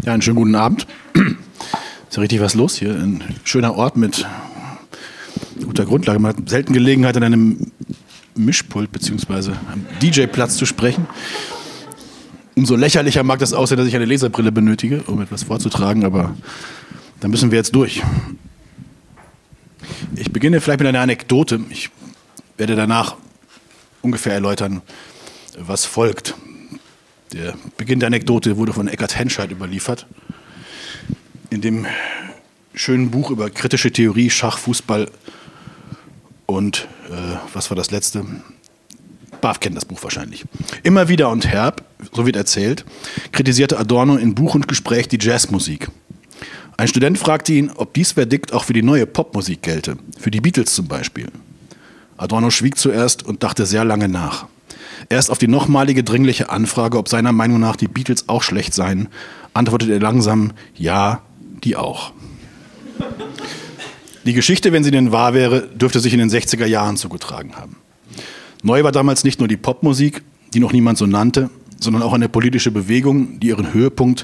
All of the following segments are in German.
Ja, einen schönen guten Abend. Ist ja richtig was los hier. Ein schöner Ort mit guter Grundlage. Man hat selten Gelegenheit, an einem Mischpult bzw. am DJ-Platz zu sprechen. Umso lächerlicher mag das aussehen, dass ich eine Leserbrille benötige, um etwas vorzutragen, aber da müssen wir jetzt durch. Ich beginne vielleicht mit einer Anekdote. Ich werde danach ungefähr erläutern, was folgt. Der Beginn der Anekdote wurde von Eckhard Henscheid überliefert. In dem schönen Buch über kritische Theorie, Schach, Fußball und was war das letzte? BAF kennt das Buch wahrscheinlich. Immer wieder und herb, so wird erzählt, kritisierte Adorno in Buch und Gespräch die Jazzmusik. Ein Student fragte ihn, ob dies Verdikt auch für die neue Popmusik gelte, für die Beatles zum Beispiel. Adorno schwieg zuerst und dachte sehr lange nach. Erst auf die nochmalige dringliche Anfrage, ob seiner Meinung nach die Beatles auch schlecht seien, antwortete er langsam, ja, die auch. Die Geschichte, wenn sie denn wahr wäre, dürfte sich in den 60er Jahren zugetragen haben. Neu war damals nicht nur die Popmusik, die noch niemand so nannte, sondern auch eine politische Bewegung, die ihren Höhepunkt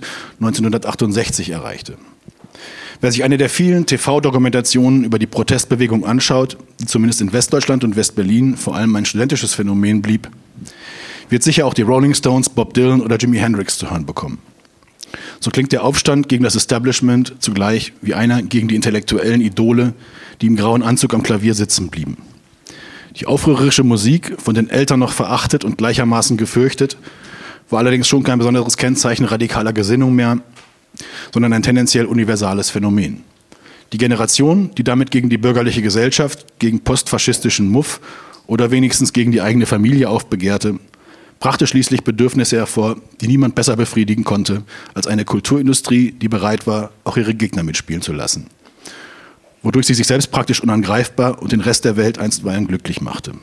1968 erreichte. Wer sich eine der vielen TV-Dokumentationen über die Protestbewegung anschaut, die zumindest in Westdeutschland und Westberlin vor allem ein studentisches Phänomen blieb, wird sicher auch die Rolling Stones, Bob Dylan oder Jimi Hendrix zu hören bekommen. So klingt der Aufstand gegen das Establishment zugleich wie einer gegen die intellektuellen Idole, die im grauen Anzug am Klavier sitzen blieben. Die aufrührerische Musik, von den Eltern noch verachtet und gleichermaßen gefürchtet, war allerdings schon kein besonderes Kennzeichen radikaler Gesinnung mehr, sondern ein tendenziell universales Phänomen. Die Generation, die damit gegen die bürgerliche Gesellschaft, gegen postfaschistischen Muff oder wenigstens gegen die eigene Familie aufbegehrte, brachte schließlich Bedürfnisse hervor, die niemand besser befriedigen konnte, als eine Kulturindustrie, die bereit war, auch ihre Gegner mitspielen zu lassen. Wodurch sie sich selbst praktisch unangreifbar und den Rest der Welt einstweilen glücklich machte.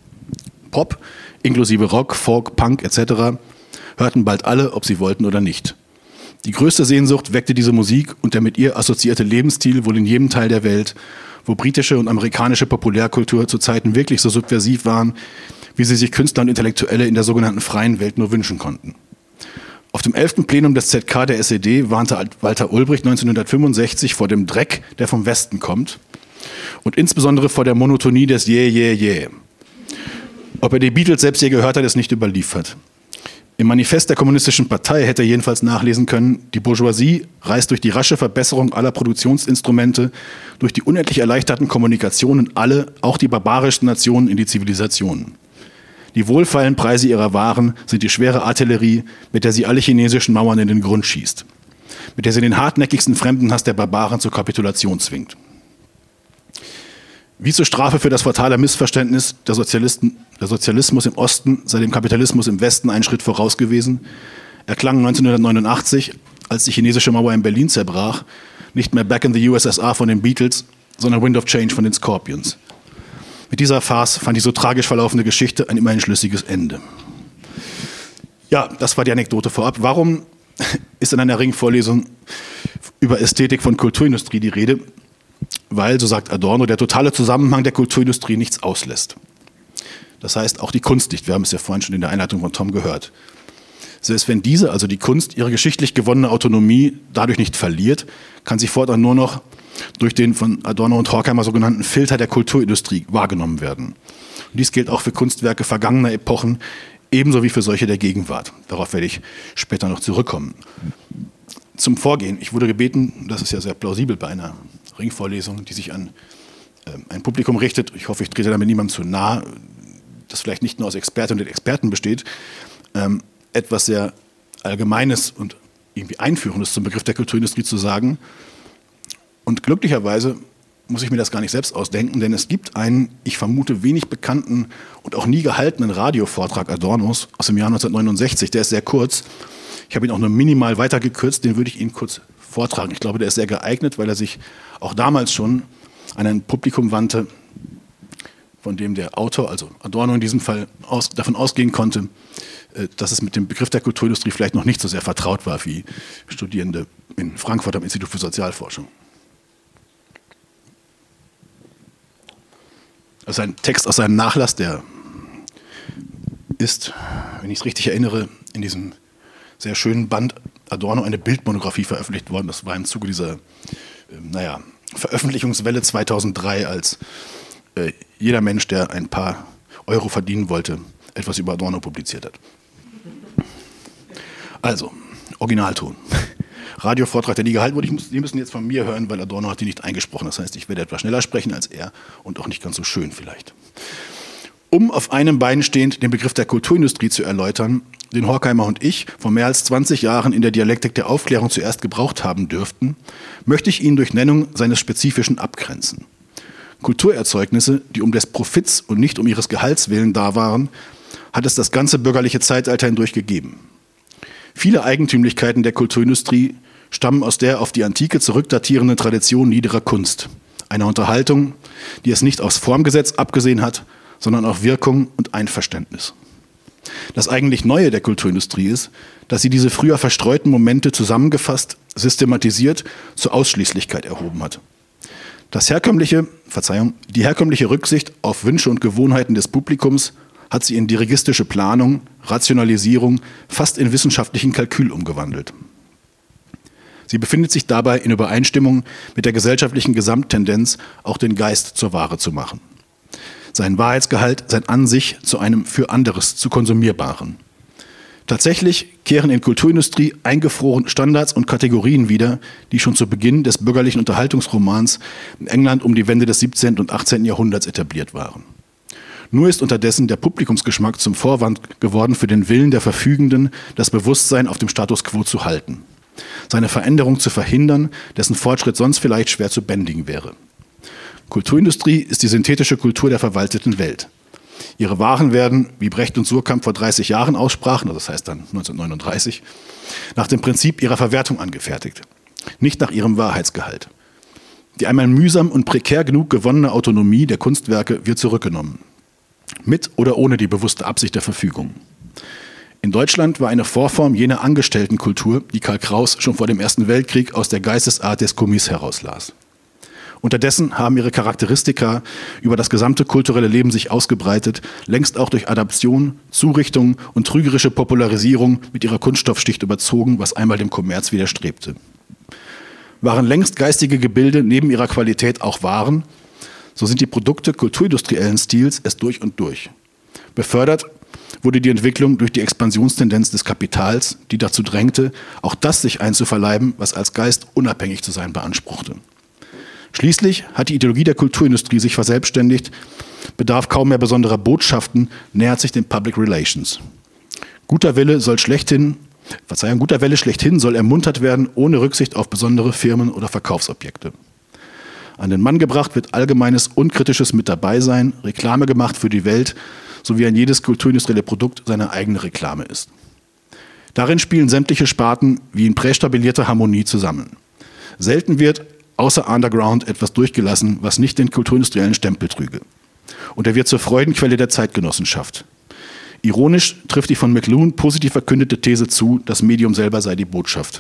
Pop, inklusive Rock, Folk, Punk etc., hörten bald alle, ob sie wollten oder nicht. Die größte Sehnsucht weckte diese Musik und der mit ihr assoziierte Lebensstil wohl in jedem Teil der Welt, wo britische und amerikanische Populärkultur zu Zeiten wirklich so subversiv waren, wie sie sich Künstler und Intellektuelle in der sogenannten freien Welt nur wünschen konnten. Auf dem 11. Plenum des ZK der SED warnte Walter Ulbricht 1965 vor dem Dreck, der vom Westen kommt und insbesondere vor der Monotonie des Yeah, yeah, yeah. Ob er die Beatles selbst je gehört hat, ist nicht überliefert. Im Manifest der Kommunistischen Partei hätte er jedenfalls nachlesen können, die Bourgeoisie reist durch die rasche Verbesserung aller Produktionsinstrumente, durch die unendlich erleichterten Kommunikationen alle, auch die barbarischsten Nationen in die Zivilisation. Die wohlfeilen Preise ihrer Waren sind die schwere Artillerie, mit der sie alle chinesischen Mauern in den Grund schießt, mit der sie den hartnäckigsten Fremdenhass der Barbaren zur Kapitulation zwingt. Wie zur Strafe für das fatale Missverständnis, der Sozialismus im Osten sei dem Kapitalismus im Westen einen Schritt voraus gewesen, erklang 1989, als die chinesische Mauer in Berlin zerbrach, nicht mehr Back in the USSR von den Beatles, sondern Wind of Change von den Scorpions. Mit dieser Farce fand die so tragisch verlaufende Geschichte ein immerhin schlüssiges Ende. Ja, das war die Anekdote vorab. Warum ist in einer Ringvorlesung über Ästhetik von Kulturindustrie die Rede? Weil, so sagt Adorno, der totale Zusammenhang der Kulturindustrie nichts auslässt. Das heißt, auch die Kunst nicht. Wir haben es ja vorhin schon in der Einleitung von Tom gehört. Selbst wenn diese, also die Kunst, ihre geschichtlich gewonnene Autonomie dadurch nicht verliert, kann sie fortan nur noch durch den von Adorno und Horkheimer sogenannten Filter der Kulturindustrie wahrgenommen werden. Und dies gilt auch für Kunstwerke vergangener Epochen, ebenso wie für solche der Gegenwart. Darauf werde ich später noch zurückkommen. Zum Vorgehen. Ich wurde gebeten, das ist ja sehr plausibel bei einer Ringvorlesung, die sich an ein Publikum richtet. Ich hoffe, ich trete damit niemandem zu nahe, das vielleicht nicht nur aus Expertinnen und Experten besteht, etwas sehr Allgemeines und irgendwie Einführendes zum Begriff der Kulturindustrie zu sagen. Und glücklicherweise muss ich mir das gar nicht selbst ausdenken, denn es gibt einen, ich vermute, wenig bekannten und auch nie gehaltenen Radiovortrag Adornos aus dem Jahr 1969. Der ist sehr kurz. Ich habe ihn auch nur minimal weitergekürzt, den würde ich Ihnen kurz vortragen. Ich glaube, der ist sehr geeignet, weil er sich auch damals schon an ein Publikum wandte, von dem der Autor, also Adorno in diesem Fall, davon ausgehen konnte, dass es mit dem Begriff der Kulturindustrie vielleicht noch nicht so sehr vertraut war wie Studierende in Frankfurt am Institut für Sozialforschung. Das ist ein Text aus seinem Nachlass, der ist, wenn ich es richtig erinnere, in diesem sehr schönen Band Adorno eine Bildmonographie veröffentlicht worden. Das war im Zuge dieser, Veröffentlichungswelle 2003, als jeder Mensch, der ein paar Euro verdienen wollte, etwas über Adorno publiziert hat. Also, Originalton. Radiovortrag, der nie gehalten wurde. Sie müssen jetzt von mir hören, weil Adorno hat die nicht eingesprochen. Das heißt, ich werde etwas schneller sprechen als er und auch nicht ganz so schön vielleicht. Um auf einem Bein stehend den Begriff der Kulturindustrie zu erläutern, den Horkheimer und ich vor mehr als 20 Jahren in der Dialektik der Aufklärung zuerst gebraucht haben dürften, möchte ich ihn durch Nennung seines Spezifischen abgrenzen. Kulturerzeugnisse, die um des Profits und nicht um ihres Gehalts willen da waren, hat es das ganze bürgerliche Zeitalter hindurch gegeben. Viele Eigentümlichkeiten der Kulturindustrie stammen aus der auf die Antike zurückdatierenden Tradition niederer Kunst, einer Unterhaltung, die es nicht aufs Formgesetz abgesehen hat, sondern auf Wirkung und Einverständnis. Das eigentlich Neue der Kulturindustrie ist, dass sie diese früher verstreuten Momente zusammengefasst, systematisiert zur Ausschließlichkeit erhoben hat. Die herkömmliche Rücksicht auf Wünsche und Gewohnheiten des Publikums hat sie in dirigistische Planung, Rationalisierung, fast in wissenschaftlichen Kalkül umgewandelt. Sie befindet sich dabei in Übereinstimmung mit der gesellschaftlichen Gesamttendenz, auch den Geist zur Ware zu machen. Sein Wahrheitsgehalt, sein An sich zu einem für anderes, zu konsumierbaren. Tatsächlich kehren in Kulturindustrie eingefroren Standards und Kategorien wieder, die schon zu Beginn des bürgerlichen Unterhaltungsromans in England um die Wende des 17. und 18. Jahrhunderts etabliert waren. Nur ist unterdessen der Publikumsgeschmack zum Vorwand geworden für den Willen der Verfügenden, das Bewusstsein auf dem Status quo zu halten. Seine Veränderung zu verhindern, dessen Fortschritt sonst vielleicht schwer zu bändigen wäre. Kulturindustrie ist die synthetische Kultur der verwalteten Welt. Ihre Waren werden, wie Brecht und Suhrkamp vor 30 Jahren aussprachen, das heißt dann 1939, nach dem Prinzip ihrer Verwertung angefertigt, nicht nach ihrem Wahrheitsgehalt. Die einmal mühsam und prekär genug gewonnene Autonomie der Kunstwerke wird zurückgenommen. Mit oder ohne die bewusste Absicht der Verfügung. In Deutschland war eine Vorform jener Angestelltenkultur, die Karl Kraus schon vor dem Ersten Weltkrieg aus der Geistesart des Kommis herauslas. Unterdessen haben ihre Charakteristika über das gesamte kulturelle Leben sich ausgebreitet, längst auch durch Adaption, Zurichtung und trügerische Popularisierung mit ihrer Kunststoffschicht überzogen, was einmal dem Kommerz widerstrebte. Waren längst geistige Gebilde neben ihrer Qualität auch Waren, so sind die Produkte kulturindustriellen Stils es durch und durch. Befördert wurde die Entwicklung durch die Expansionstendenz des Kapitals, die dazu drängte, auch das sich einzuverleiben, was als Geist unabhängig zu sein beanspruchte. Schließlich hat die Ideologie der Kulturindustrie sich verselbstständigt, bedarf kaum mehr besonderer Botschaften, nähert sich den Public Relations. Guter Wille schlechthin soll ermuntert werden, ohne Rücksicht auf besondere Firmen oder Verkaufsobjekte. An den Mann gebracht wird allgemeines, unkritisches mit dabei sein, Reklame gemacht für die Welt, so wie ein jedes kulturindustrielle Produkt seine eigene Reklame ist. Darin spielen sämtliche Sparten wie in prästabilierter Harmonie zusammen. Selten wird außer Underground etwas durchgelassen, was nicht den kulturindustriellen Stempel trüge. Und er wird zur Freudenquelle der Zeitgenossenschaft. Ironisch trifft die von McLuhan positiv verkündete These zu, das Medium selber sei die Botschaft.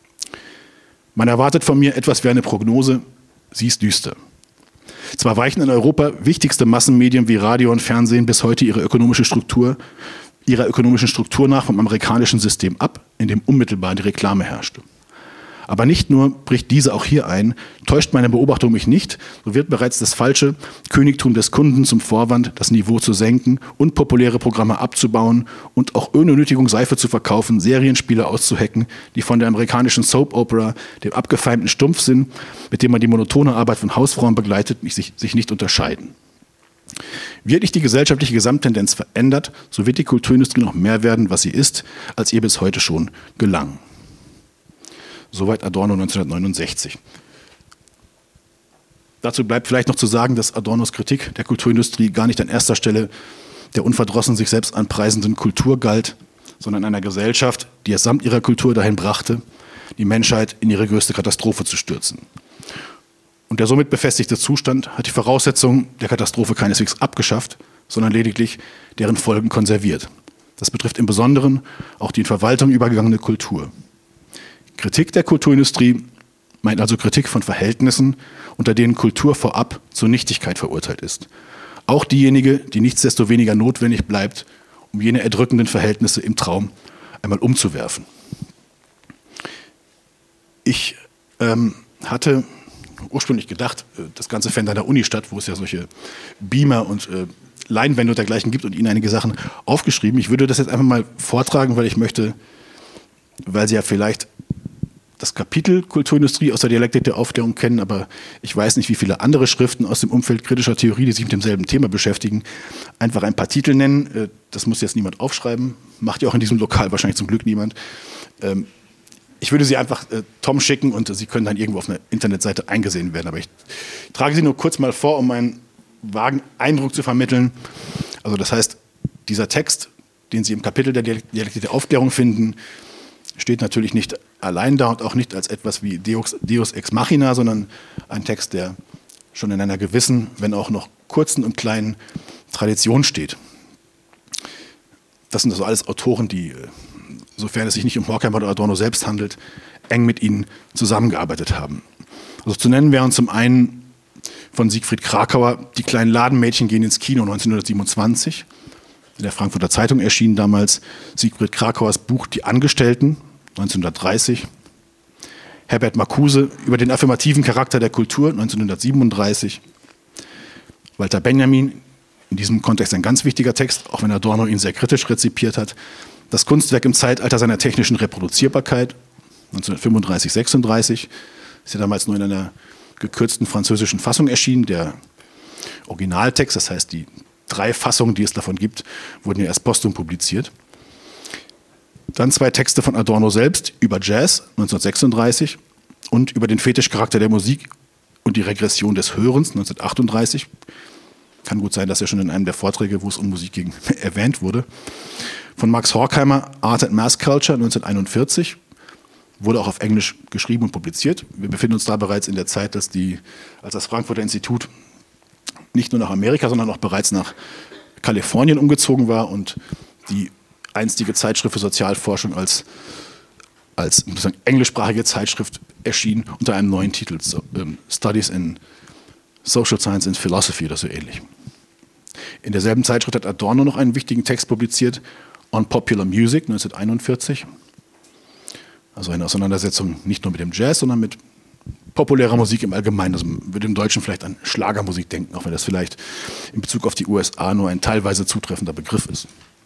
Man erwartet von mir etwas wie eine Prognose, sie ist düster. Zwar weichen in Europa wichtigste Massenmedien wie Radio und Fernsehen bis heute ihrer ökonomischen Struktur nach vom amerikanischen System ab, in dem unmittelbar die Reklame herrschte. Aber nicht nur bricht diese auch hier ein, täuscht meine Beobachtung mich nicht, so wird bereits das falsche Königtum des Kunden zum Vorwand, das Niveau zu senken und populäre Programme abzubauen und auch ohne Nötigung Seife zu verkaufen, Serienspiele auszuhacken, die von der amerikanischen Soap Opera, dem abgefeimten Stumpfsinn, mit dem man die monotone Arbeit von Hausfrauen begleitet, sich nicht unterscheiden. Wird nicht die gesellschaftliche Gesamttendenz verändert, so wird die Kulturindustrie noch mehr werden, was sie ist, als ihr bis heute schon gelang. Soweit Adorno 1969. Dazu bleibt vielleicht noch zu sagen, dass Adornos Kritik der Kulturindustrie gar nicht an erster Stelle der unverdrossen sich selbst anpreisenden Kultur galt, sondern einer Gesellschaft, die es samt ihrer Kultur dahin brachte, die Menschheit in ihre größte Katastrophe zu stürzen. Und der somit befestigte Zustand hat die Voraussetzungen der Katastrophe keineswegs abgeschafft, sondern lediglich deren Folgen konserviert. Das betrifft im Besonderen auch die in Verwaltung übergegangene Kultur. Kritik der Kulturindustrie meint also Kritik von Verhältnissen, unter denen Kultur vorab zur Nichtigkeit verurteilt ist. Auch diejenige, die nichtsdestoweniger notwendig bleibt, um jene erdrückenden Verhältnisse im Traum einmal umzuwerfen. Ich hatte ursprünglich gedacht, das Ganze fände an der Uni statt, wo es ja solche Beamer und Leinwände und dergleichen gibt und Ihnen einige Sachen aufgeschrieben. Ich würde das jetzt einfach mal vortragen, weil ich möchte, weil Sie ja vielleicht das Kapitel Kulturindustrie aus der Dialektik der Aufklärung kennen, aber ich weiß nicht, wie viele andere Schriften aus dem Umfeld kritischer Theorie, die sich mit demselben Thema beschäftigen, einfach ein paar Titel nennen. Das muss jetzt niemand aufschreiben, macht ja auch in diesem Lokal wahrscheinlich zum Glück niemand. Ich würde Sie einfach Tom schicken und Sie können dann irgendwo auf einer Internetseite eingesehen werden. Aber ich trage Sie nur kurz mal vor, um einen vagen Eindruck zu vermitteln. Also das heißt, dieser Text, den Sie im Kapitel der Dialektik der Aufklärung finden, steht natürlich nicht allein da und auch nicht als etwas wie Deus ex machina, sondern ein Text, der schon in einer gewissen, wenn auch noch kurzen und kleinen Tradition steht. Das sind also alles Autoren, die, sofern es sich nicht um Horkheimer oder Adorno selbst handelt, eng mit ihnen zusammengearbeitet haben. Also zu nennen wären zum einen von Siegfried Kracauer Die kleinen Ladenmädchen gehen ins Kino 1927. In der Frankfurter Zeitung erschien damals Siegfried Kracauers Buch Die Angestellten 1930. Herbert Marcuse über den affirmativen Charakter der Kultur 1937. Walter Benjamin, in diesem Kontext ein ganz wichtiger Text, auch wenn Adorno ihn sehr kritisch rezipiert hat. Das Kunstwerk im Zeitalter seiner technischen Reproduzierbarkeit 1935/36. Ist ja damals nur in einer gekürzten französischen Fassung erschienen. Der Originaltext, das heißt die 3 Fassungen, die es davon gibt, wurden ja erst posthum publiziert. Dann 2 Texte von Adorno selbst über Jazz 1936 und über den Fetischcharakter der Musik und die Regression des Hörens 1938. Kann gut sein, dass er schon in einem der Vorträge, wo es um Musik ging, erwähnt wurde. Von Max Horkheimer Art and Mass Culture 1941. Wurde auch auf Englisch geschrieben und publiziert. Wir befinden uns da bereits in der Zeit, als das Frankfurter Institut nicht nur nach Amerika, sondern auch bereits nach Kalifornien umgezogen war und die einstige Zeitschrift für Sozialforschung als englischsprachige Zeitschrift erschien unter einem neuen Titel, Studies in Social Science and Philosophy oder so ähnlich. In derselben Zeitschrift hat Adorno noch einen wichtigen Text publiziert, On Popular Music 1941. Also eine Auseinandersetzung nicht nur mit dem Jazz, sondern mit populärer Musik im Allgemeinen. Also man würde im Deutschen vielleicht an Schlagermusik denken, auch wenn das vielleicht in Bezug auf die USA nur ein teilweise zutreffender Begriff ist.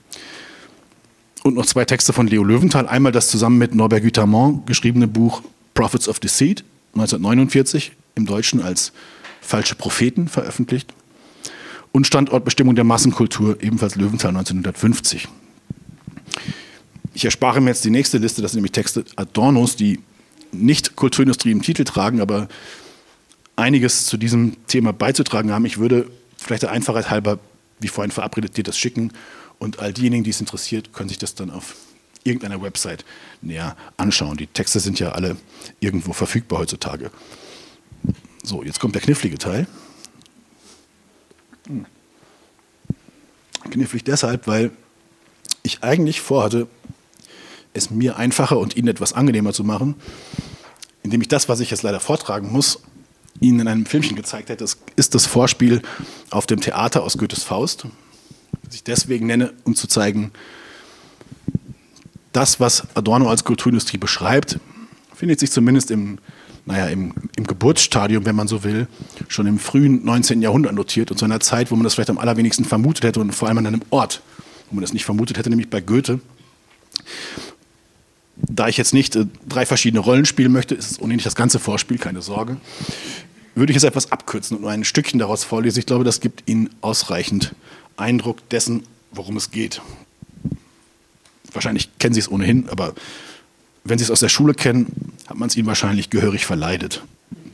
Und noch 2 Texte von Leo Löwenthal. Einmal das zusammen mit Norbert Gutermann geschriebene Buch Prophets of Deceit 1949, im Deutschen als Falsche Propheten veröffentlicht. Und Standortbestimmung der Massenkultur, ebenfalls Löwenthal 1950. Ich erspare mir jetzt die nächste Liste, das sind nämlich Texte Adornos, die nicht Kulturindustrie im Titel tragen, aber einiges zu diesem Thema beizutragen haben. Ich würde vielleicht der Einfachheit halber, wie vorhin verabredet, dir das schicken und all diejenigen, die es interessiert, können sich das dann auf irgendeiner Website näher anschauen. Die Texte sind ja alle irgendwo verfügbar heutzutage. So, jetzt kommt der knifflige Teil. Knifflig deshalb, weil ich eigentlich vorhatte, es mir einfacher und Ihnen etwas angenehmer zu machen, indem ich das, was ich jetzt leider vortragen muss, Ihnen in einem Filmchen gezeigt hätte. Das ist das Vorspiel auf dem Theater aus Goethes Faust, das ich deswegen nenne, um zu zeigen, das, was Adorno als Kulturindustrie beschreibt, findet sich zumindest im Geburtsstadium, wenn man so will, schon im frühen 19. Jahrhundert notiert und zu einer Zeit, wo man das vielleicht am allerwenigsten vermutet hätte und vor allem an einem Ort, wo man das nicht vermutet hätte, nämlich bei Goethe. Da ich jetzt nicht 3 verschiedene Rollen spielen möchte, ist es ohnehin nicht das ganze Vorspiel, keine Sorge, würde ich es etwas abkürzen und nur ein Stückchen daraus vorlesen. Ich glaube, das gibt Ihnen ausreichend Eindruck dessen, worum es geht. Wahrscheinlich kennen Sie es ohnehin, aber wenn Sie es aus der Schule kennen, hat man es Ihnen wahrscheinlich gehörig verleidet.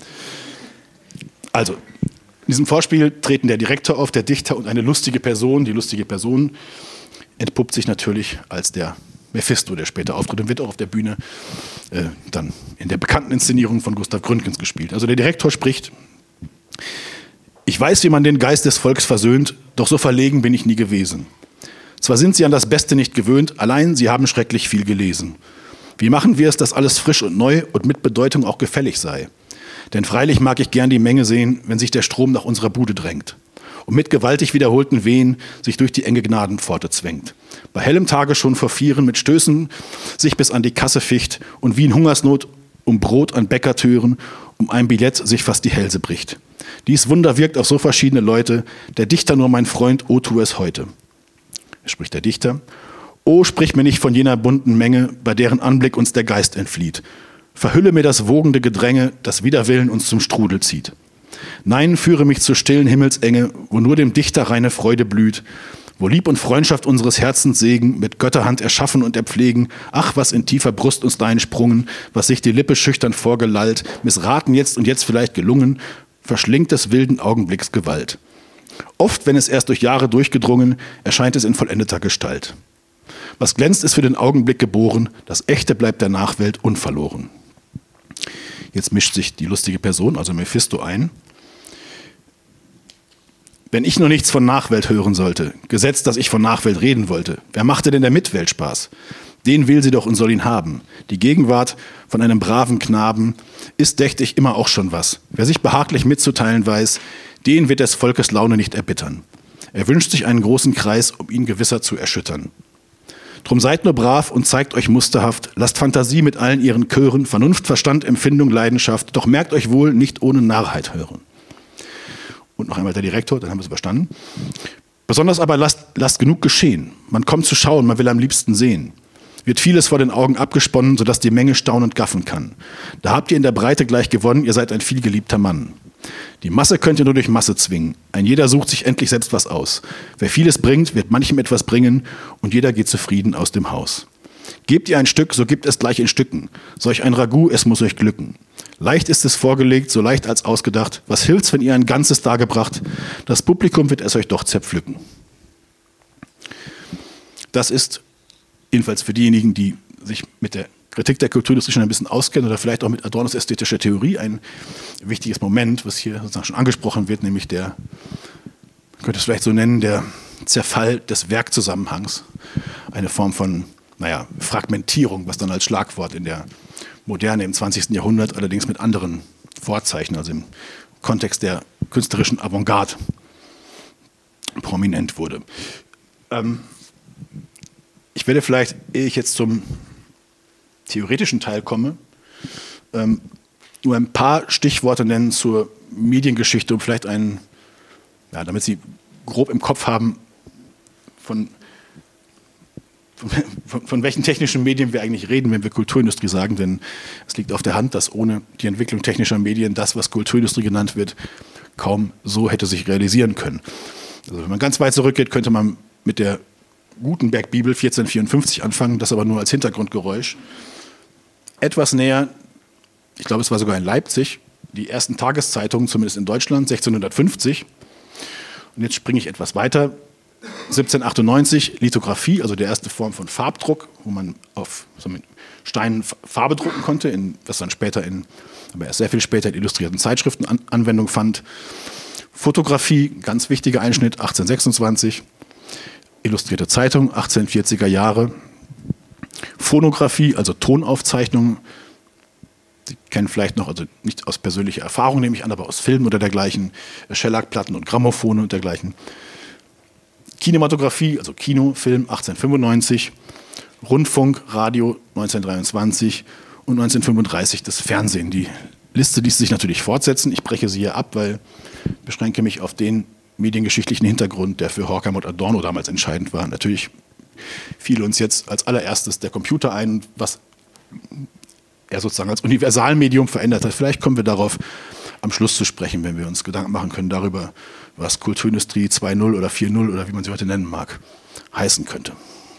Also, in diesem Vorspiel treten der Direktor auf, der Dichter und eine lustige Person. Die lustige Person entpuppt sich natürlich als der Mephisto, der später auftritt und wird auch auf der Bühne dann in der bekannten Inszenierung von Gustav Gründgens gespielt. Also der Direktor spricht: Ich weiß, wie man den Geist des Volks versöhnt, doch so verlegen bin ich nie gewesen. Zwar sind sie an das Beste nicht gewöhnt, allein sie haben schrecklich viel gelesen. Wie machen wir es, dass alles frisch und neu und mit Bedeutung auch gefällig sei? Denn freilich mag ich gern die Menge sehen, wenn sich der Strom nach unserer Bude drängt und mit gewaltig wiederholten Wehen sich durch die enge Gnadenpforte zwängt. Bei hellem Tage schon vor Vieren mit Stößen sich bis an die Kasse ficht und wie in Hungersnot um Brot an Bäckertüren, um ein Billett sich fast die Hälse bricht. Dies Wunder wirkt auf so verschiedene Leute, der Dichter nur mein Freund, o tu es heute. Spricht der Dichter, o sprich mir nicht von jener bunten Menge, bei deren Anblick uns der Geist entflieht. Verhülle mir das wogende Gedränge, das wider Willen uns zum Strudel zieht. Nein, führe mich zur stillen Himmelsenge, wo nur dem Dichter reine Freude blüht, wo Lieb und Freundschaft unseres Herzens Segen mit Götterhand erschaffen und erpflegen. Ach, was in tiefer Brust uns da entsprungen, was sich die Lippe schüchtern vorgelallt, missraten jetzt und jetzt vielleicht gelungen, verschlingt des wilden Augenblicks Gewalt. Oft, wenn es erst durch Jahre durchgedrungen, erscheint es in vollendeter Gestalt. Was glänzt, ist für den Augenblick geboren, das Echte bleibt der Nachwelt unverloren. Jetzt mischt sich die lustige Person, also Mephisto, ein. Wenn ich nur nichts von Nachwelt hören sollte, gesetzt, dass ich von Nachwelt reden wollte, wer machte denn der Mitwelt Spaß? Den will sie doch und soll ihn haben. Die Gegenwart von einem braven Knaben ist, dächt ich, immer auch schon was. Wer sich behaglich mitzuteilen weiß, den wird des Volkes Laune nicht erbittern. Er wünscht sich einen großen Kreis, um ihn gewisser zu erschüttern. Drum seid nur brav und zeigt euch musterhaft, lasst Fantasie mit allen ihren Chören, Vernunft, Verstand, Empfindung, Leidenschaft, doch merkt euch wohl, nicht ohne Narrheit hören. Und noch einmal der Direktor, dann haben wir es überstanden. Besonders aber lasst genug geschehen. Man kommt zu schauen, man will am liebsten sehen. Wird vieles vor den Augen abgesponnen, sodass die Menge staunend gaffen kann. Da habt ihr in der Breite gleich gewonnen, ihr seid ein vielgeliebter Mann. Die Masse könnt ihr nur durch Masse zwingen. Ein jeder sucht sich endlich selbst was aus. Wer vieles bringt, wird manchem etwas bringen und jeder geht zufrieden aus dem Haus. Gebt ihr ein Stück, so gibt es gleich in Stücken. Solch ein Ragout, es muss euch glücken. Leicht ist es vorgelegt, so leicht als ausgedacht. Was hilft's, wenn ihr ein Ganzes dargebracht? Das Publikum wird es euch doch zerpflücken. Das ist jedenfalls für diejenigen, die sich mit der Kritik der Kulturindustrie schon ein bisschen auskennen oder vielleicht auch mit Adornos ästhetischer Theorie, ein wichtiges Moment, was hier sozusagen schon angesprochen wird, nämlich der, man könnte es vielleicht so nennen, der Zerfall des Werkzusammenhangs. Eine Form von, Fragmentierung, was dann als Schlagwort in der Moderne im 20. Jahrhundert allerdings mit anderen Vorzeichen, also im Kontext der künstlerischen Avantgarde prominent wurde. Ich werde vielleicht, ehe ich jetzt zum theoretischen Teil komme, nur ein paar Stichworte nennen zur Mediengeschichte, um vielleicht damit Sie grob im Kopf haben, von welchen technischen Medien wir eigentlich reden, wenn wir Kulturindustrie sagen, denn es liegt auf der Hand, dass ohne die Entwicklung technischer Medien das, was Kulturindustrie genannt wird, kaum so hätte sich realisieren können. Also wenn man ganz weit zurückgeht, könnte man mit der Gutenberg-Bibel 1454 anfangen, das aber nur als Hintergrundgeräusch. Etwas näher, ich glaube, es war sogar in Leipzig, die ersten Tageszeitungen, zumindest in Deutschland, 1650. Und jetzt springe ich etwas weiter. 1798 Lithografie, also die erste Form von Farbdruck, wo man auf mit Steinen Farbe drucken konnte, was dann aber erst sehr viel später in illustrierten Zeitschriften Anwendung fand. Fotografie, ganz wichtiger Einschnitt, 1826. Illustrierte Zeitung, 1840er Jahre. Phonographie, also Tonaufzeichnungen. Sie kennen vielleicht noch, also nicht aus persönlicher Erfahrung, nehme ich an, aber aus Filmen oder dergleichen, Schellackplatten und Grammophone und dergleichen. Kinematografie, also Kino, Film 1895, Rundfunk, Radio 1923 und 1935 das Fernsehen. Die Liste ließ sich natürlich fortsetzen. Ich breche sie hier ab, weil ich beschränke mich auf den mediengeschichtlichen Hintergrund, der für Horkheimer und Adorno damals entscheidend war. Natürlich fiel uns jetzt als allererstes der Computer ein, was er sozusagen als Universalmedium verändert hat. Vielleicht kommen wir darauf am Schluss zu sprechen, wenn wir uns Gedanken machen können darüber, was Kulturindustrie 2.0 oder 4.0 oder wie man sie heute nennen mag, heißen könnte.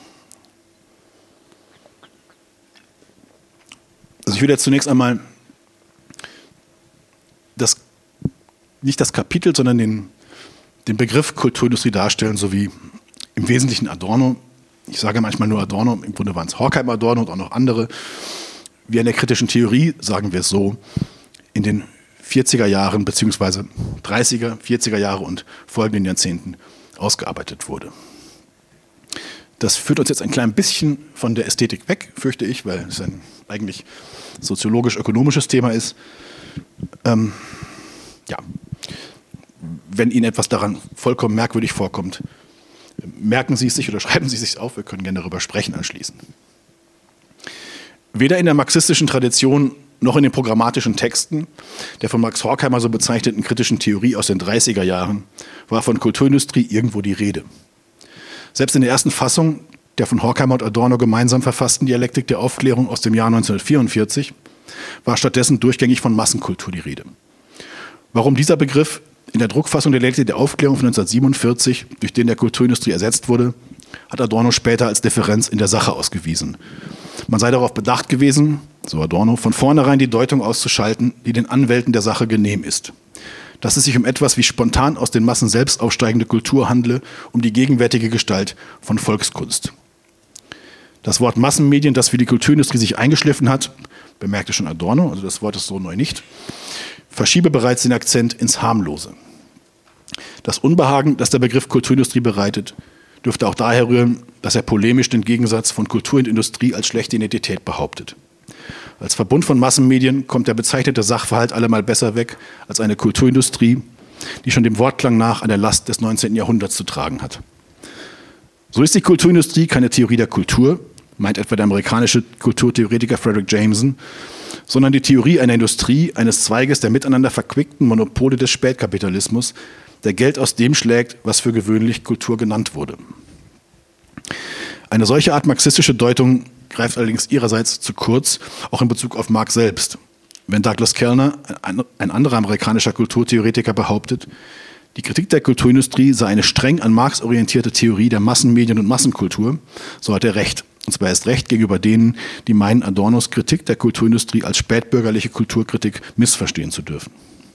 Also ich will jetzt zunächst einmal nicht das Kapitel, sondern den Begriff Kulturindustrie darstellen, sowie im Wesentlichen Adorno. Ich sage manchmal nur Adorno, im Grunde waren es Horkheimer, Adorno und auch noch andere. Wie in der kritischen Theorie, sagen wir es so, in den 40er Jahren bzw. 30er, 40er Jahre und folgenden Jahrzehnten ausgearbeitet wurde. Das führt uns jetzt ein klein bisschen von der Ästhetik weg, fürchte ich, weil es ein eigentlich soziologisch-ökonomisches Thema ist. Wenn Ihnen etwas daran vollkommen merkwürdig vorkommt, merken Sie es sich oder schreiben Sie es sich auf, wir können gerne darüber sprechen anschließend. Weder in der marxistischen Tradition noch in den programmatischen Texten der von Max Horkheimer so bezeichneten kritischen Theorie aus den 30er Jahren war von Kulturindustrie irgendwo die Rede. Selbst in der ersten Fassung der von Horkheimer und Adorno gemeinsam verfassten Dialektik der Aufklärung aus dem Jahr 1944 war stattdessen durchgängig von Massenkultur die Rede. Warum dieser Begriff in der Druckfassung der Dialektik der Aufklärung von 1947 durch den der Kulturindustrie ersetzt wurde, hat Adorno später als Differenz in der Sache ausgewiesen. Man sei darauf bedacht gewesen, so Adorno, von vornherein die Deutung auszuschalten, die den Anwälten der Sache genehm ist. Dass es sich um etwas wie spontan aus den Massen selbst aufsteigende Kultur handle, um die gegenwärtige Gestalt von Volkskunst. Das Wort Massenmedien, das für die Kulturindustrie sich eingeschliffen hat, bemerkte schon Adorno, also das Wort ist so neu nicht, verschiebe bereits den Akzent ins Harmlose. Das Unbehagen, das der Begriff Kulturindustrie bereitet, dürfte auch daher rühren, dass er polemisch den Gegensatz von Kultur und Industrie als schlechte Identität behauptet. Als Verbund von Massenmedien kommt der bezeichnete Sachverhalt allemal besser weg als eine Kulturindustrie, die schon dem Wortklang nach an der Last des 19. Jahrhunderts zu tragen hat. So ist die Kulturindustrie keine Theorie der Kultur, meint etwa der amerikanische Kulturtheoretiker Frederick Jameson, sondern die Theorie einer Industrie, eines Zweiges der miteinander verquickten Monopole des Spätkapitalismus, der Geld aus dem schlägt, was für gewöhnlich Kultur genannt wurde. Eine solche Art marxistische Deutung greift allerdings ihrerseits zu kurz, auch in Bezug auf Marx selbst. Wenn Douglas Kellner, ein anderer amerikanischer Kulturtheoretiker, behauptet, die Kritik der Kulturindustrie sei eine streng an Marx orientierte Theorie der Massenmedien und Massenkultur, so hat er recht. Und zwar erst recht gegenüber denen, die meinen, Adornos Kritik der Kulturindustrie als spätbürgerliche Kulturkritik missverstehen zu dürfen.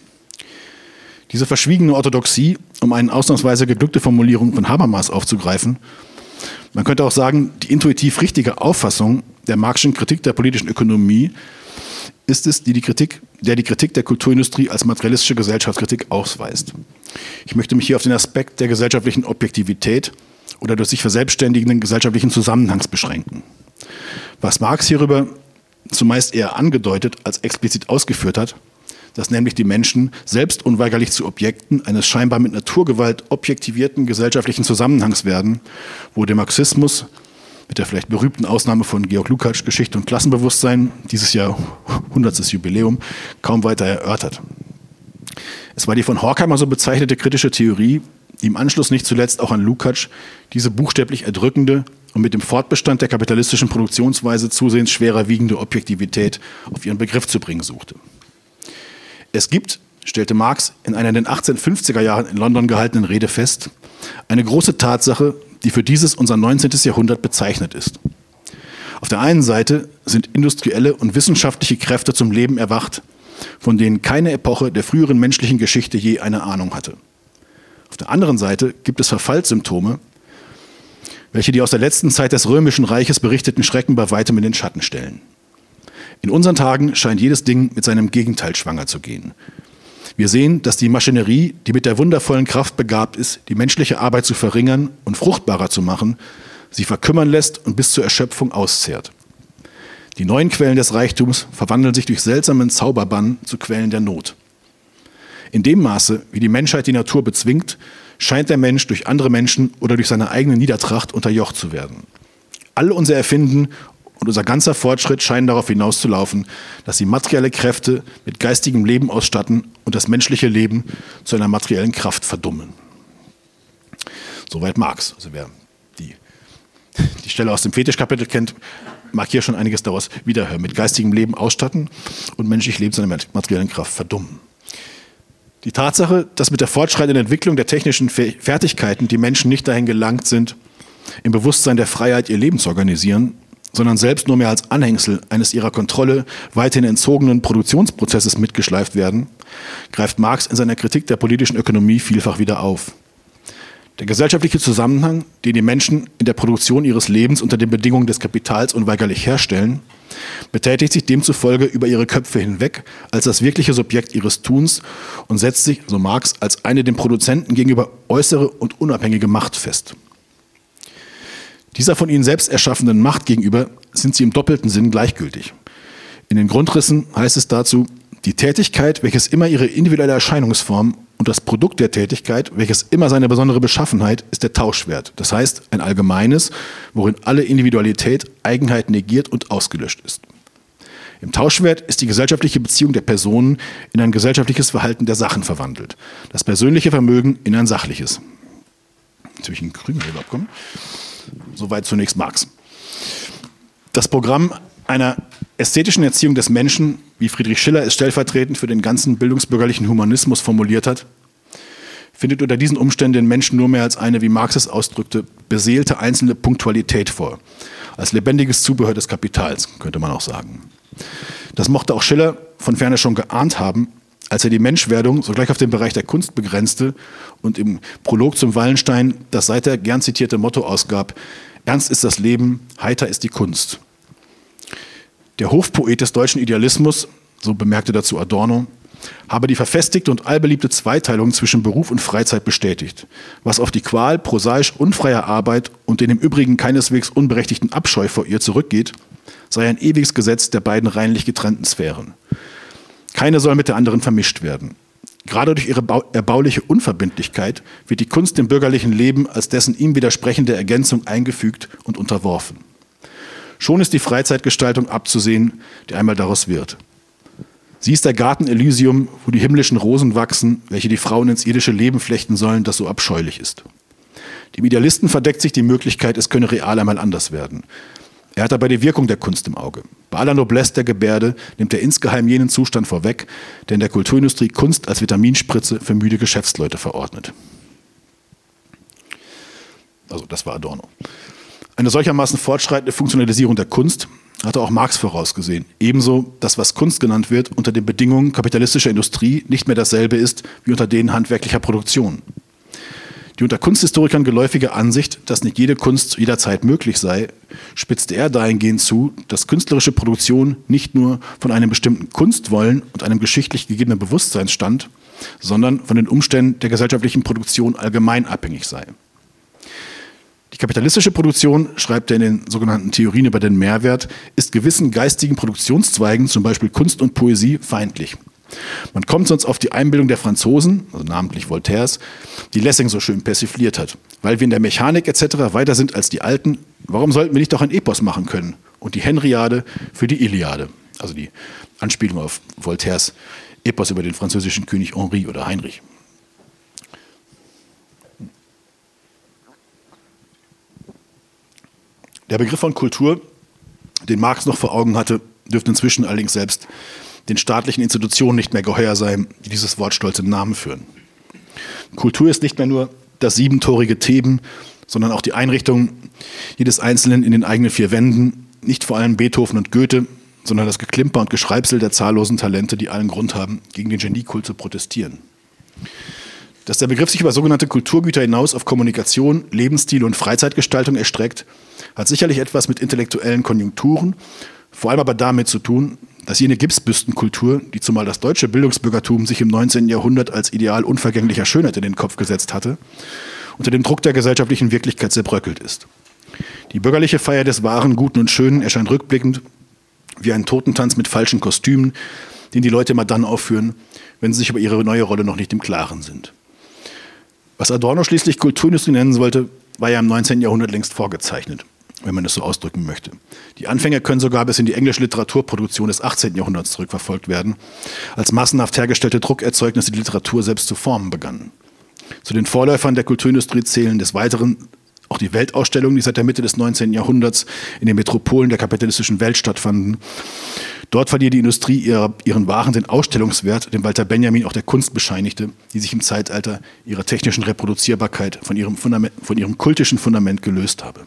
Diese verschwiegene Orthodoxie, um eine ausnahmsweise geglückte Formulierung von Habermas aufzugreifen, man könnte auch sagen, die intuitiv richtige Auffassung der Marxischen Kritik der politischen Ökonomie ist es, die Kritik der Kulturindustrie als materialistische Gesellschaftskritik ausweist. Ich möchte mich hier auf den Aspekt der gesellschaftlichen Objektivität oder durch sich verselbstständigenden gesellschaftlichen Zusammenhangs beschränken. Was Marx hierüber zumeist eher angedeutet als explizit ausgeführt hat, dass nämlich die Menschen selbst unweigerlich zu Objekten eines scheinbar mit Naturgewalt objektivierten gesellschaftlichen Zusammenhangs werden, wo der Marxismus mit der vielleicht berühmten Ausnahme von Georg Lukács Geschichte und Klassenbewusstsein, dieses Jahr 100. Jubiläum, kaum weiter erörtert. Es war die von Horkheimer so bezeichnete kritische Theorie, die im Anschluss nicht zuletzt auch an Lukács diese buchstäblich erdrückende und mit dem Fortbestand der kapitalistischen Produktionsweise zusehends schwerer wiegende Objektivität auf ihren Begriff zu bringen suchte. Es gibt, stellte Marx in einer in den 1850er Jahren in London gehaltenen Rede fest, eine große Tatsache, die für dieses unser 19. Jahrhundert bezeichnet ist. Auf der einen Seite sind industrielle und wissenschaftliche Kräfte zum Leben erwacht, von denen keine Epoche der früheren menschlichen Geschichte je eine Ahnung hatte. Auf der anderen Seite gibt es Verfallssymptome, welche die aus der letzten Zeit des Römischen Reiches berichteten Schrecken bei weitem in den Schatten stellen. In unseren Tagen scheint jedes Ding mit seinem Gegenteil schwanger zu gehen. Wir sehen, dass die Maschinerie, die mit der wundervollen Kraft begabt ist, die menschliche Arbeit zu verringern und fruchtbarer zu machen, sie verkümmern lässt und bis zur Erschöpfung auszehrt. Die neuen Quellen des Reichtums verwandeln sich durch seltsamen Zauberbann zu Quellen der Not. In dem Maße, wie die Menschheit die Natur bezwingt, scheint der Mensch durch andere Menschen oder durch seine eigene Niedertracht unterjocht zu werden. All unser Erfinden und unser ganzer Fortschritt scheinen darauf hinauszulaufen, dass sie materielle Kräfte mit geistigem Leben ausstatten und das menschliche Leben zu einer materiellen Kraft verdummen. Soweit Marx. Also wer die Stelle aus dem Fetischkapitel kennt, mag hier schon einiges daraus wiederhören. Mit geistigem Leben ausstatten und menschlich Leben zu einer materiellen Kraft verdummen. Die Tatsache, dass mit der fortschreitenden Entwicklung der technischen Fertigkeiten die Menschen nicht dahin gelangt sind, im Bewusstsein der Freiheit ihr Leben zu organisieren, sondern selbst nur mehr als Anhängsel eines ihrer Kontrolle weiterhin entzogenen Produktionsprozesses mitgeschleift werden, greift Marx in seiner Kritik der politischen Ökonomie vielfach wieder auf. Der gesellschaftliche Zusammenhang, den die Menschen in der Produktion ihres Lebens unter den Bedingungen des Kapitals unweigerlich herstellen, betätigt sich demzufolge über ihre Köpfe hinweg als das wirkliche Subjekt ihres Tuns und setzt sich, so Marx, als eine dem Produzenten gegenüber äußere und unabhängige Macht fest. Dieser von ihnen selbst erschaffenen Macht gegenüber sind sie im doppelten Sinn gleichgültig. In den Grundrissen heißt es dazu, die Tätigkeit, welches immer ihre individuelle Erscheinungsform und das Produkt der Tätigkeit, welches immer seine besondere Beschaffenheit, ist der Tauschwert. Das heißt, ein allgemeines, worin alle Individualität, Eigenheit negiert und ausgelöscht ist. Im Tauschwert ist die gesellschaftliche Beziehung der Personen in ein gesellschaftliches Verhalten der Sachen verwandelt. Das persönliche Vermögen in ein sachliches. Jetzt habe ich einen Krümel abkommen. Soweit zunächst Marx. Das Programm einer ästhetischen Erziehung des Menschen, wie Friedrich Schiller es stellvertretend für den ganzen bildungsbürgerlichen Humanismus formuliert hat, findet unter diesen Umständen den Menschen nur mehr als eine, wie Marx es ausdrückte, beseelte einzelne Punktualität vor. Als lebendiges Zubehör des Kapitals, könnte man auch sagen. Das mochte auch Schiller von ferne schon geahnt haben, als er die Menschwerdung sogleich auf den Bereich der Kunst begrenzte und im Prolog zum Wallenstein das seither gern zitierte Motto ausgab: Ernst ist das Leben, heiter ist die Kunst. Der Hofpoet des deutschen Idealismus, so bemerkte dazu Adorno, habe die verfestigte und allbeliebte Zweiteilung zwischen Beruf und Freizeit bestätigt, was auf die Qual prosaisch unfreier Arbeit und den im Übrigen keineswegs unberechtigten Abscheu vor ihr zurückgeht, sei ein ewiges Gesetz der beiden reinlich getrennten Sphären. Keine soll mit der anderen vermischt werden. Gerade durch ihre erbauliche Unverbindlichkeit wird die Kunst dem bürgerlichen Leben als dessen ihm widersprechende Ergänzung eingefügt und unterworfen. Schon ist die Freizeitgestaltung abzusehen, die einmal daraus wird. Sie ist der Garten Elysium, wo die himmlischen Rosen wachsen, welche die Frauen ins irdische Leben flechten sollen, das so abscheulich ist. Dem Idealisten verdeckt sich die Möglichkeit, es könne real einmal anders werden. Er hat dabei die Wirkung der Kunst im Auge. Bei aller Noblesse der Gebärde nimmt er insgeheim jenen Zustand vorweg, der in der Kulturindustrie Kunst als Vitaminspritze für müde Geschäftsleute verordnet. Also das war Adorno. Eine solchermaßen fortschreitende Funktionalisierung der Kunst hatte auch Marx vorausgesehen. Ebenso, dass was Kunst genannt wird, unter den Bedingungen kapitalistischer Industrie nicht mehr dasselbe ist wie unter denen handwerklicher Produktion. Die unter Kunsthistorikern geläufige Ansicht, dass nicht jede Kunst zu jeder Zeit möglich sei, spitzte er dahingehend zu, dass künstlerische Produktion nicht nur von einem bestimmten Kunstwollen und einem geschichtlich gegebenen Bewusstsein stand, sondern von den Umständen der gesellschaftlichen Produktion allgemein abhängig sei. Die kapitalistische Produktion, schreibt er in den sogenannten Theorien über den Mehrwert, ist gewissen geistigen Produktionszweigen, zum Beispiel Kunst und Poesie, feindlich. Man kommt sonst auf die Einbildung der Franzosen, also namentlich Voltaires, die Lessing so schön persifliert hat. Weil wir in der Mechanik etc. weiter sind als die Alten, warum sollten wir nicht auch ein Epos machen können? Und die Henriade für die Iliade, also die Anspielung auf Voltaires Epos über den französischen König Henri oder Heinrich. Der Begriff von Kultur, den Marx noch vor Augen hatte, dürfte inzwischen allerdings selbst den staatlichen Institutionen nicht mehr geheuer sein, die dieses Wort stolz im Namen führen. Kultur ist nicht mehr nur das siebentorige Theben, sondern auch die Einrichtung jedes Einzelnen in den eigenen vier Wänden, nicht vor allem Beethoven und Goethe, sondern das Geklimper und Geschreibsel der zahllosen Talente, die allen Grund haben, gegen den Geniekult zu protestieren. Dass der Begriff sich über sogenannte Kulturgüter hinaus auf Kommunikation, Lebensstil und Freizeitgestaltung erstreckt, hat sicherlich etwas mit intellektuellen Konjunkturen, vor allem aber damit zu tun, dass jene Gipsbüstenkultur, die zumal das deutsche Bildungsbürgertum sich im 19. Jahrhundert als Ideal unvergänglicher Schönheit in den Kopf gesetzt hatte, unter dem Druck der gesellschaftlichen Wirklichkeit zerbröckelt ist. Die bürgerliche Feier des Wahren, Guten und Schönen erscheint rückblickend wie ein Totentanz mit falschen Kostümen, den die Leute immer dann aufführen, wenn sie sich über ihre neue Rolle noch nicht im Klaren sind. Was Adorno schließlich Kulturindustrie nennen wollte, war ja im 19. Jahrhundert längst vorgezeichnet, wenn man es so ausdrücken möchte. Die Anfänge können sogar bis in die englische Literaturproduktion des 18. Jahrhunderts zurückverfolgt werden, als massenhaft hergestellte Druckerzeugnisse die Literatur selbst zu formen begannen. Zu den Vorläufern der Kulturindustrie zählen des Weiteren auch die Weltausstellungen, die seit der Mitte des 19. Jahrhunderts in den Metropolen der kapitalistischen Welt stattfanden. Dort verlieh die Industrie ihren Waren den Ausstellungswert, den Walter Benjamin auch der Kunst bescheinigte, die sich im Zeitalter ihrer technischen Reproduzierbarkeit von ihrem kultischen Fundament gelöst habe.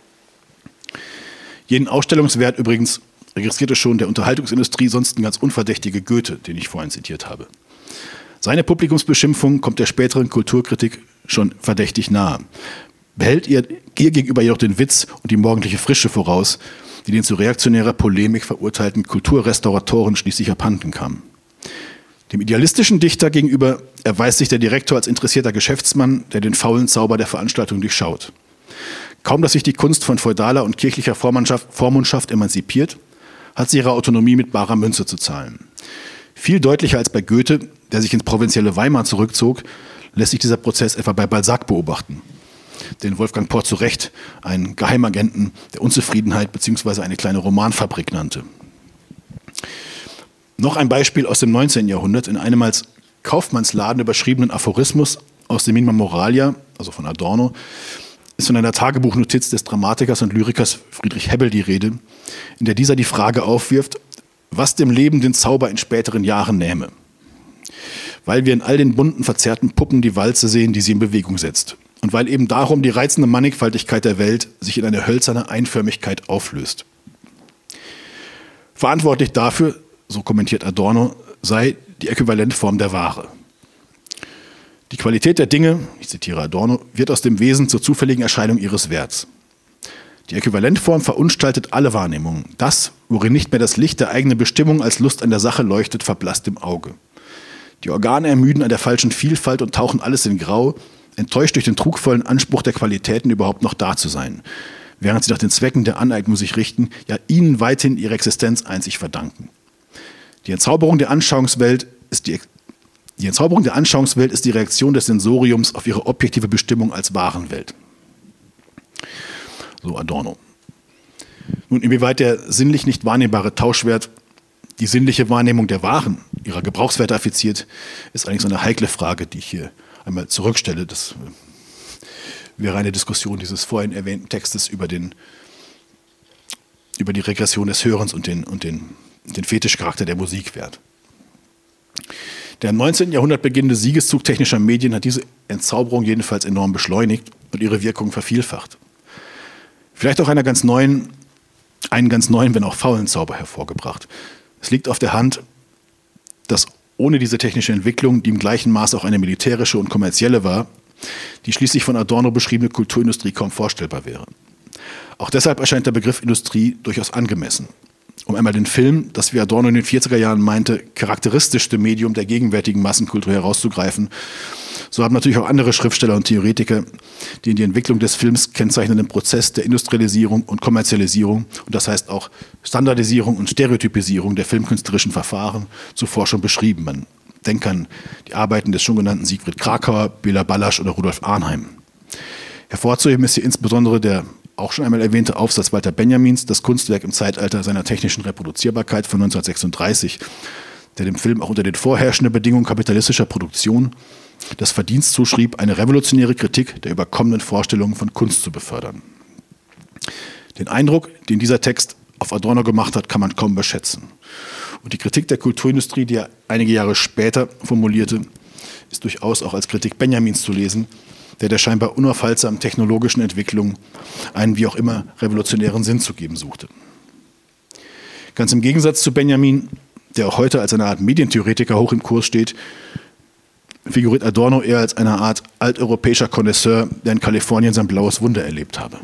Jenen Ausstellungswert übrigens registrierte schon der Unterhaltungsindustrie sonst ein ganz unverdächtige Goethe, den ich vorhin zitiert habe. Seine Publikumsbeschimpfung kommt der späteren Kulturkritik schon verdächtig nahe, behält ihr gegenüber jedoch den Witz und die morgendliche Frische voraus, die den zu reaktionärer Polemik verurteilten Kulturrestauratoren schließlich abhanden kam. Dem idealistischen Dichter gegenüber erweist sich der Direktor als interessierter Geschäftsmann, der den faulen Zauber der Veranstaltung durchschaut. Kaum, dass sich die Kunst von feudaler und kirchlicher Vormundschaft emanzipiert, hat sie ihre Autonomie mit barer Münze zu zahlen. Viel deutlicher als bei Goethe, der sich ins provinzielle Weimar zurückzog, lässt sich dieser Prozess etwa bei Balzac beobachten, den Wolfgang Port zu Recht einen Geheimagenten der Unzufriedenheit bzw. eine kleine Romanfabrik nannte. Noch ein Beispiel aus dem 19. Jahrhundert. In einem als Kaufmannsladen überschriebenen Aphorismus aus dem Minima Moralia, also von Adorno, ist von einer Tagebuchnotiz des Dramatikers und Lyrikers Friedrich Hebbel die Rede, in der dieser die Frage aufwirft, was dem Leben den Zauber in späteren Jahren nähme. Weil wir in all den bunten, verzerrten Puppen die Walze sehen, die sie in Bewegung setzt. Und weil eben darum die reizende Mannigfaltigkeit der Welt sich in eine hölzerne Einförmigkeit auflöst. Verantwortlich dafür, so kommentiert Adorno, sei die Äquivalentform der Ware. Die Qualität der Dinge, ich zitiere Adorno, wird aus dem Wesen zur zufälligen Erscheinung ihres Werts. Die Äquivalentform verunstaltet alle Wahrnehmungen. Das, worin nicht mehr das Licht der eigenen Bestimmung als Lust an der Sache leuchtet, verblasst im Auge. Die Organe ermüden an der falschen Vielfalt und tauchen alles in Grau, enttäuscht durch den trugvollen Anspruch der Qualitäten überhaupt noch da zu sein, während sie nach den Zwecken der Aneignung sich richten, ja ihnen weithin ihre Existenz einzig verdanken. Die Entzauberung der Anschauungswelt ist die Reaktion des Sensoriums auf ihre objektive Bestimmung als Warenwelt. So Adorno. Nun, inwieweit der sinnlich nicht wahrnehmbare Tauschwert die sinnliche Wahrnehmung der Waren, ihrer Gebrauchswerte affiziert, ist eigentlich so eine heikle Frage, die ich hier einmal zurückstelle. Das wäre eine Diskussion dieses vorhin erwähnten Textes über die Regression des Hörens und den Fetischcharakter der Musik wert. Der im 19. Jahrhundert beginnende Siegeszug technischer Medien hat diese Entzauberung jedenfalls enorm beschleunigt und ihre Wirkung vervielfacht. Vielleicht auch einen ganz neuen, wenn auch faulen Zauber hervorgebracht. Es liegt auf der Hand, dass ohne diese technische Entwicklung, die im gleichen Maß auch eine militärische und kommerzielle war, die schließlich von Adorno beschriebene Kulturindustrie kaum vorstellbar wäre. Auch deshalb erscheint der Begriff Industrie durchaus angemessen. Um einmal den Film, das wie Adorno in den 40er Jahren meinte, charakteristischste Medium der gegenwärtigen Massenkultur herauszugreifen, so haben natürlich auch andere Schriftsteller und Theoretiker den die Entwicklung des Films kennzeichnenden Prozess der Industrialisierung und Kommerzialisierung, und das heißt auch Standardisierung und Stereotypisierung der filmkünstlerischen Verfahren, zuvor schon beschrieben. Man denkt an die Arbeiten des schon genannten Siegfried Krakauer, Béla Balázs oder Rudolf Arnheim. Hervorzuheben ist hier insbesondere der auch schon einmal erwähnte Aufsatz Walter Benjamins, das Kunstwerk im Zeitalter seiner technischen Reproduzierbarkeit von 1936, der dem Film auch unter den vorherrschenden Bedingungen kapitalistischer Produktion das Verdienst zuschrieb, eine revolutionäre Kritik der überkommenen Vorstellungen von Kunst zu befördern. Den Eindruck, den dieser Text auf Adorno gemacht hat, kann man kaum überschätzen. Und die Kritik der Kulturindustrie, die er einige Jahre später formulierte, ist durchaus auch als Kritik Benjamins zu lesen, der scheinbar unaufhaltsamen technologischen Entwicklung einen wie auch immer revolutionären Sinn zu geben suchte. Ganz im Gegensatz zu Benjamin, der auch heute als eine Art Medientheoretiker hoch im Kurs steht, figuriert Adorno eher als eine Art alteuropäischer Connoisseur, der in Kalifornien sein blaues Wunder erlebt habe.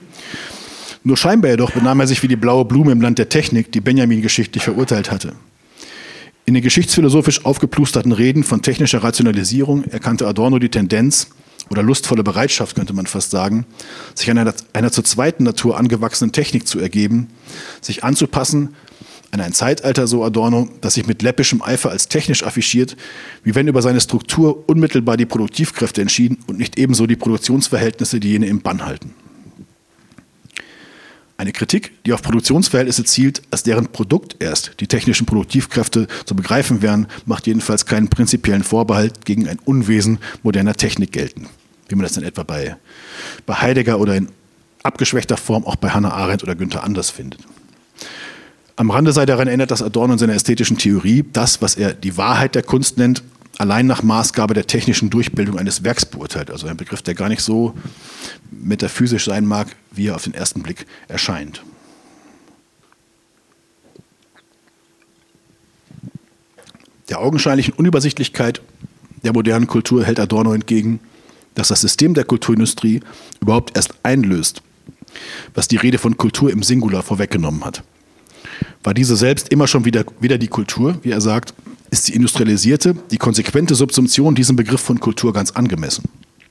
Nur scheinbar jedoch benahm er sich wie die blaue Blume im Land der Technik, die Benjamin geschichtlich verurteilt hatte. In den geschichtsphilosophisch aufgeplusterten Reden von technischer Rationalisierung erkannte Adorno die Tendenz, oder lustvolle Bereitschaft, könnte man fast sagen, sich einer zur zweiten Natur angewachsenen Technik zu ergeben, sich anzupassen an ein Zeitalter, so Adorno, das sich mit läppischem Eifer als technisch affichiert, wie wenn über seine Struktur unmittelbar die Produktivkräfte entschieden und nicht ebenso die Produktionsverhältnisse, die jene im Bann halten. Eine Kritik, die auf Produktionsverhältnisse zielt, als deren Produkt erst die technischen Produktivkräfte zu begreifen wären, macht jedenfalls keinen prinzipiellen Vorbehalt gegen ein Unwesen moderner Technik geltend. Wie man das dann etwa bei Heidegger oder in abgeschwächter Form auch bei Hannah Arendt oder Günther Anders findet. Am Rande sei daran erinnert, dass Adorno in seiner ästhetischen Theorie das, was er die Wahrheit der Kunst nennt, allein nach Maßgabe der technischen Durchbildung eines Werks beurteilt. Also ein Begriff, der gar nicht so metaphysisch sein mag, wie er auf den ersten Blick erscheint. Der augenscheinlichen Unübersichtlichkeit der modernen Kultur hält Adorno entgegen, dass das System der Kulturindustrie überhaupt erst einlöst, was die Rede von Kultur im Singular vorweggenommen hat. War diese selbst immer schon wieder die Kultur, wie er sagt, ist die industrialisierte, die konsequente Subsumption diesem Begriff von Kultur ganz angemessen.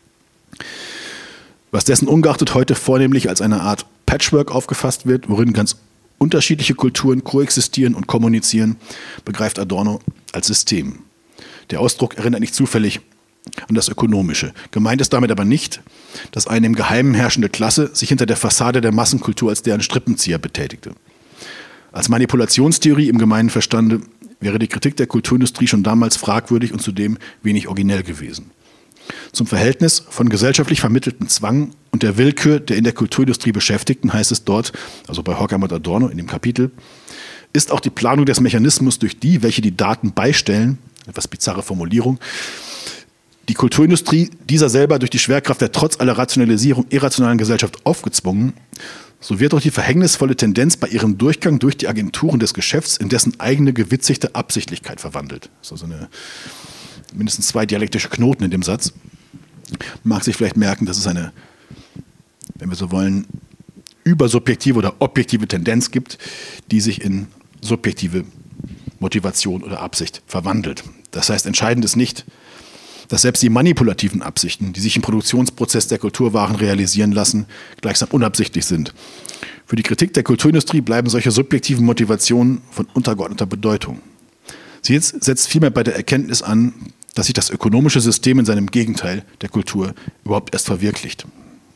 Was dessen ungeachtet heute vornehmlich als eine Art Patchwork aufgefasst wird, worin ganz unterschiedliche Kulturen koexistieren und kommunizieren, begreift Adorno als System. Der Ausdruck erinnert nicht zufällig an das Ökonomische. Gemeint ist damit aber nicht, dass eine im Geheimen herrschende Klasse sich hinter der Fassade der Massenkultur als deren Strippenzieher betätigte. Als Manipulationstheorie im gemeinen Verstande wäre die Kritik der Kulturindustrie schon damals fragwürdig und zudem wenig originell gewesen. Zum Verhältnis von gesellschaftlich vermitteltem Zwang und der Willkür der in der Kulturindustrie Beschäftigten heißt es dort, also bei Horkheimer und Adorno in dem Kapitel, ist auch die Planung des Mechanismus durch die, welche die Daten beistellen, etwas bizarre Formulierung, die Kulturindustrie dieser selber durch die Schwerkraft der trotz aller Rationalisierung irrationalen Gesellschaft aufgezwungen, so wird auch die verhängnisvolle Tendenz bei ihrem Durchgang durch die Agenturen des Geschäfts in dessen eigene gewitzigte Absichtlichkeit verwandelt. Das ist also mindestens 2 dialektische Knoten in dem Satz. Man mag sich vielleicht merken, dass es eine, wenn wir so wollen, übersubjektive oder objektive Tendenz gibt, die sich in subjektive Motivation oder Absicht verwandelt. Das heißt, entscheidend ist nicht, dass selbst die manipulativen Absichten, die sich im Produktionsprozess der Kulturwaren realisieren lassen, gleichsam unabsichtlich sind. Für die Kritik der Kulturindustrie bleiben solche subjektiven Motivationen von untergeordneter Bedeutung. Sie setzt vielmehr bei der Erkenntnis an, dass sich das ökonomische System in seinem Gegenteil, der Kultur, überhaupt erst verwirklicht.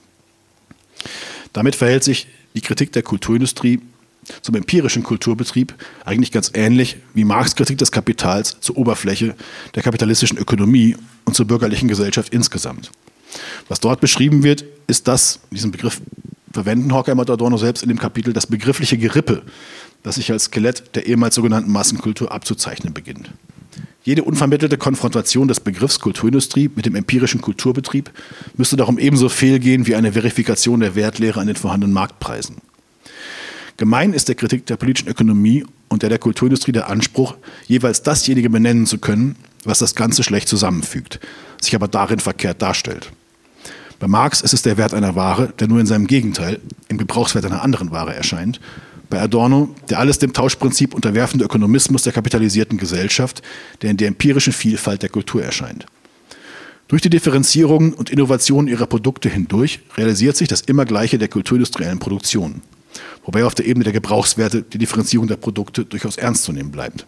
Damit verhält sich die Kritik der Kulturindustrie zum empirischen Kulturbetrieb eigentlich ganz ähnlich wie Marx' Kritik des Kapitals zur Oberfläche der kapitalistischen Ökonomie und zur bürgerlichen Gesellschaft insgesamt. Was dort beschrieben wird, ist das, diesen Begriff verwenden Horkheimer und Adorno selbst in dem Kapitel, das begriffliche Gerippe, das sich als Skelett der ehemals sogenannten Massenkultur abzuzeichnen beginnt. Jede unvermittelte Konfrontation des Begriffs Kulturindustrie mit dem empirischen Kulturbetrieb müsste darum ebenso fehlgehen wie eine Verifikation der Wertlehre an den vorhandenen Marktpreisen. Gemein ist der Kritik der politischen Ökonomie und der Kulturindustrie der Anspruch, jeweils dasjenige benennen zu können, was das Ganze schlecht zusammenfügt, sich aber darin verkehrt darstellt. Bei Marx ist es der Wert einer Ware, der nur in seinem Gegenteil, im Gebrauchswert einer anderen Ware erscheint. Bei Adorno der alles dem Tauschprinzip unterwerfende Ökonomismus der kapitalisierten Gesellschaft, der in der empirischen Vielfalt der Kultur erscheint. Durch die Differenzierung und Innovation ihrer Produkte hindurch realisiert sich das Immergleiche der kulturindustriellen Produktion. Wobei auf der Ebene der Gebrauchswerte die Differenzierung der Produkte durchaus ernst zu nehmen bleibt.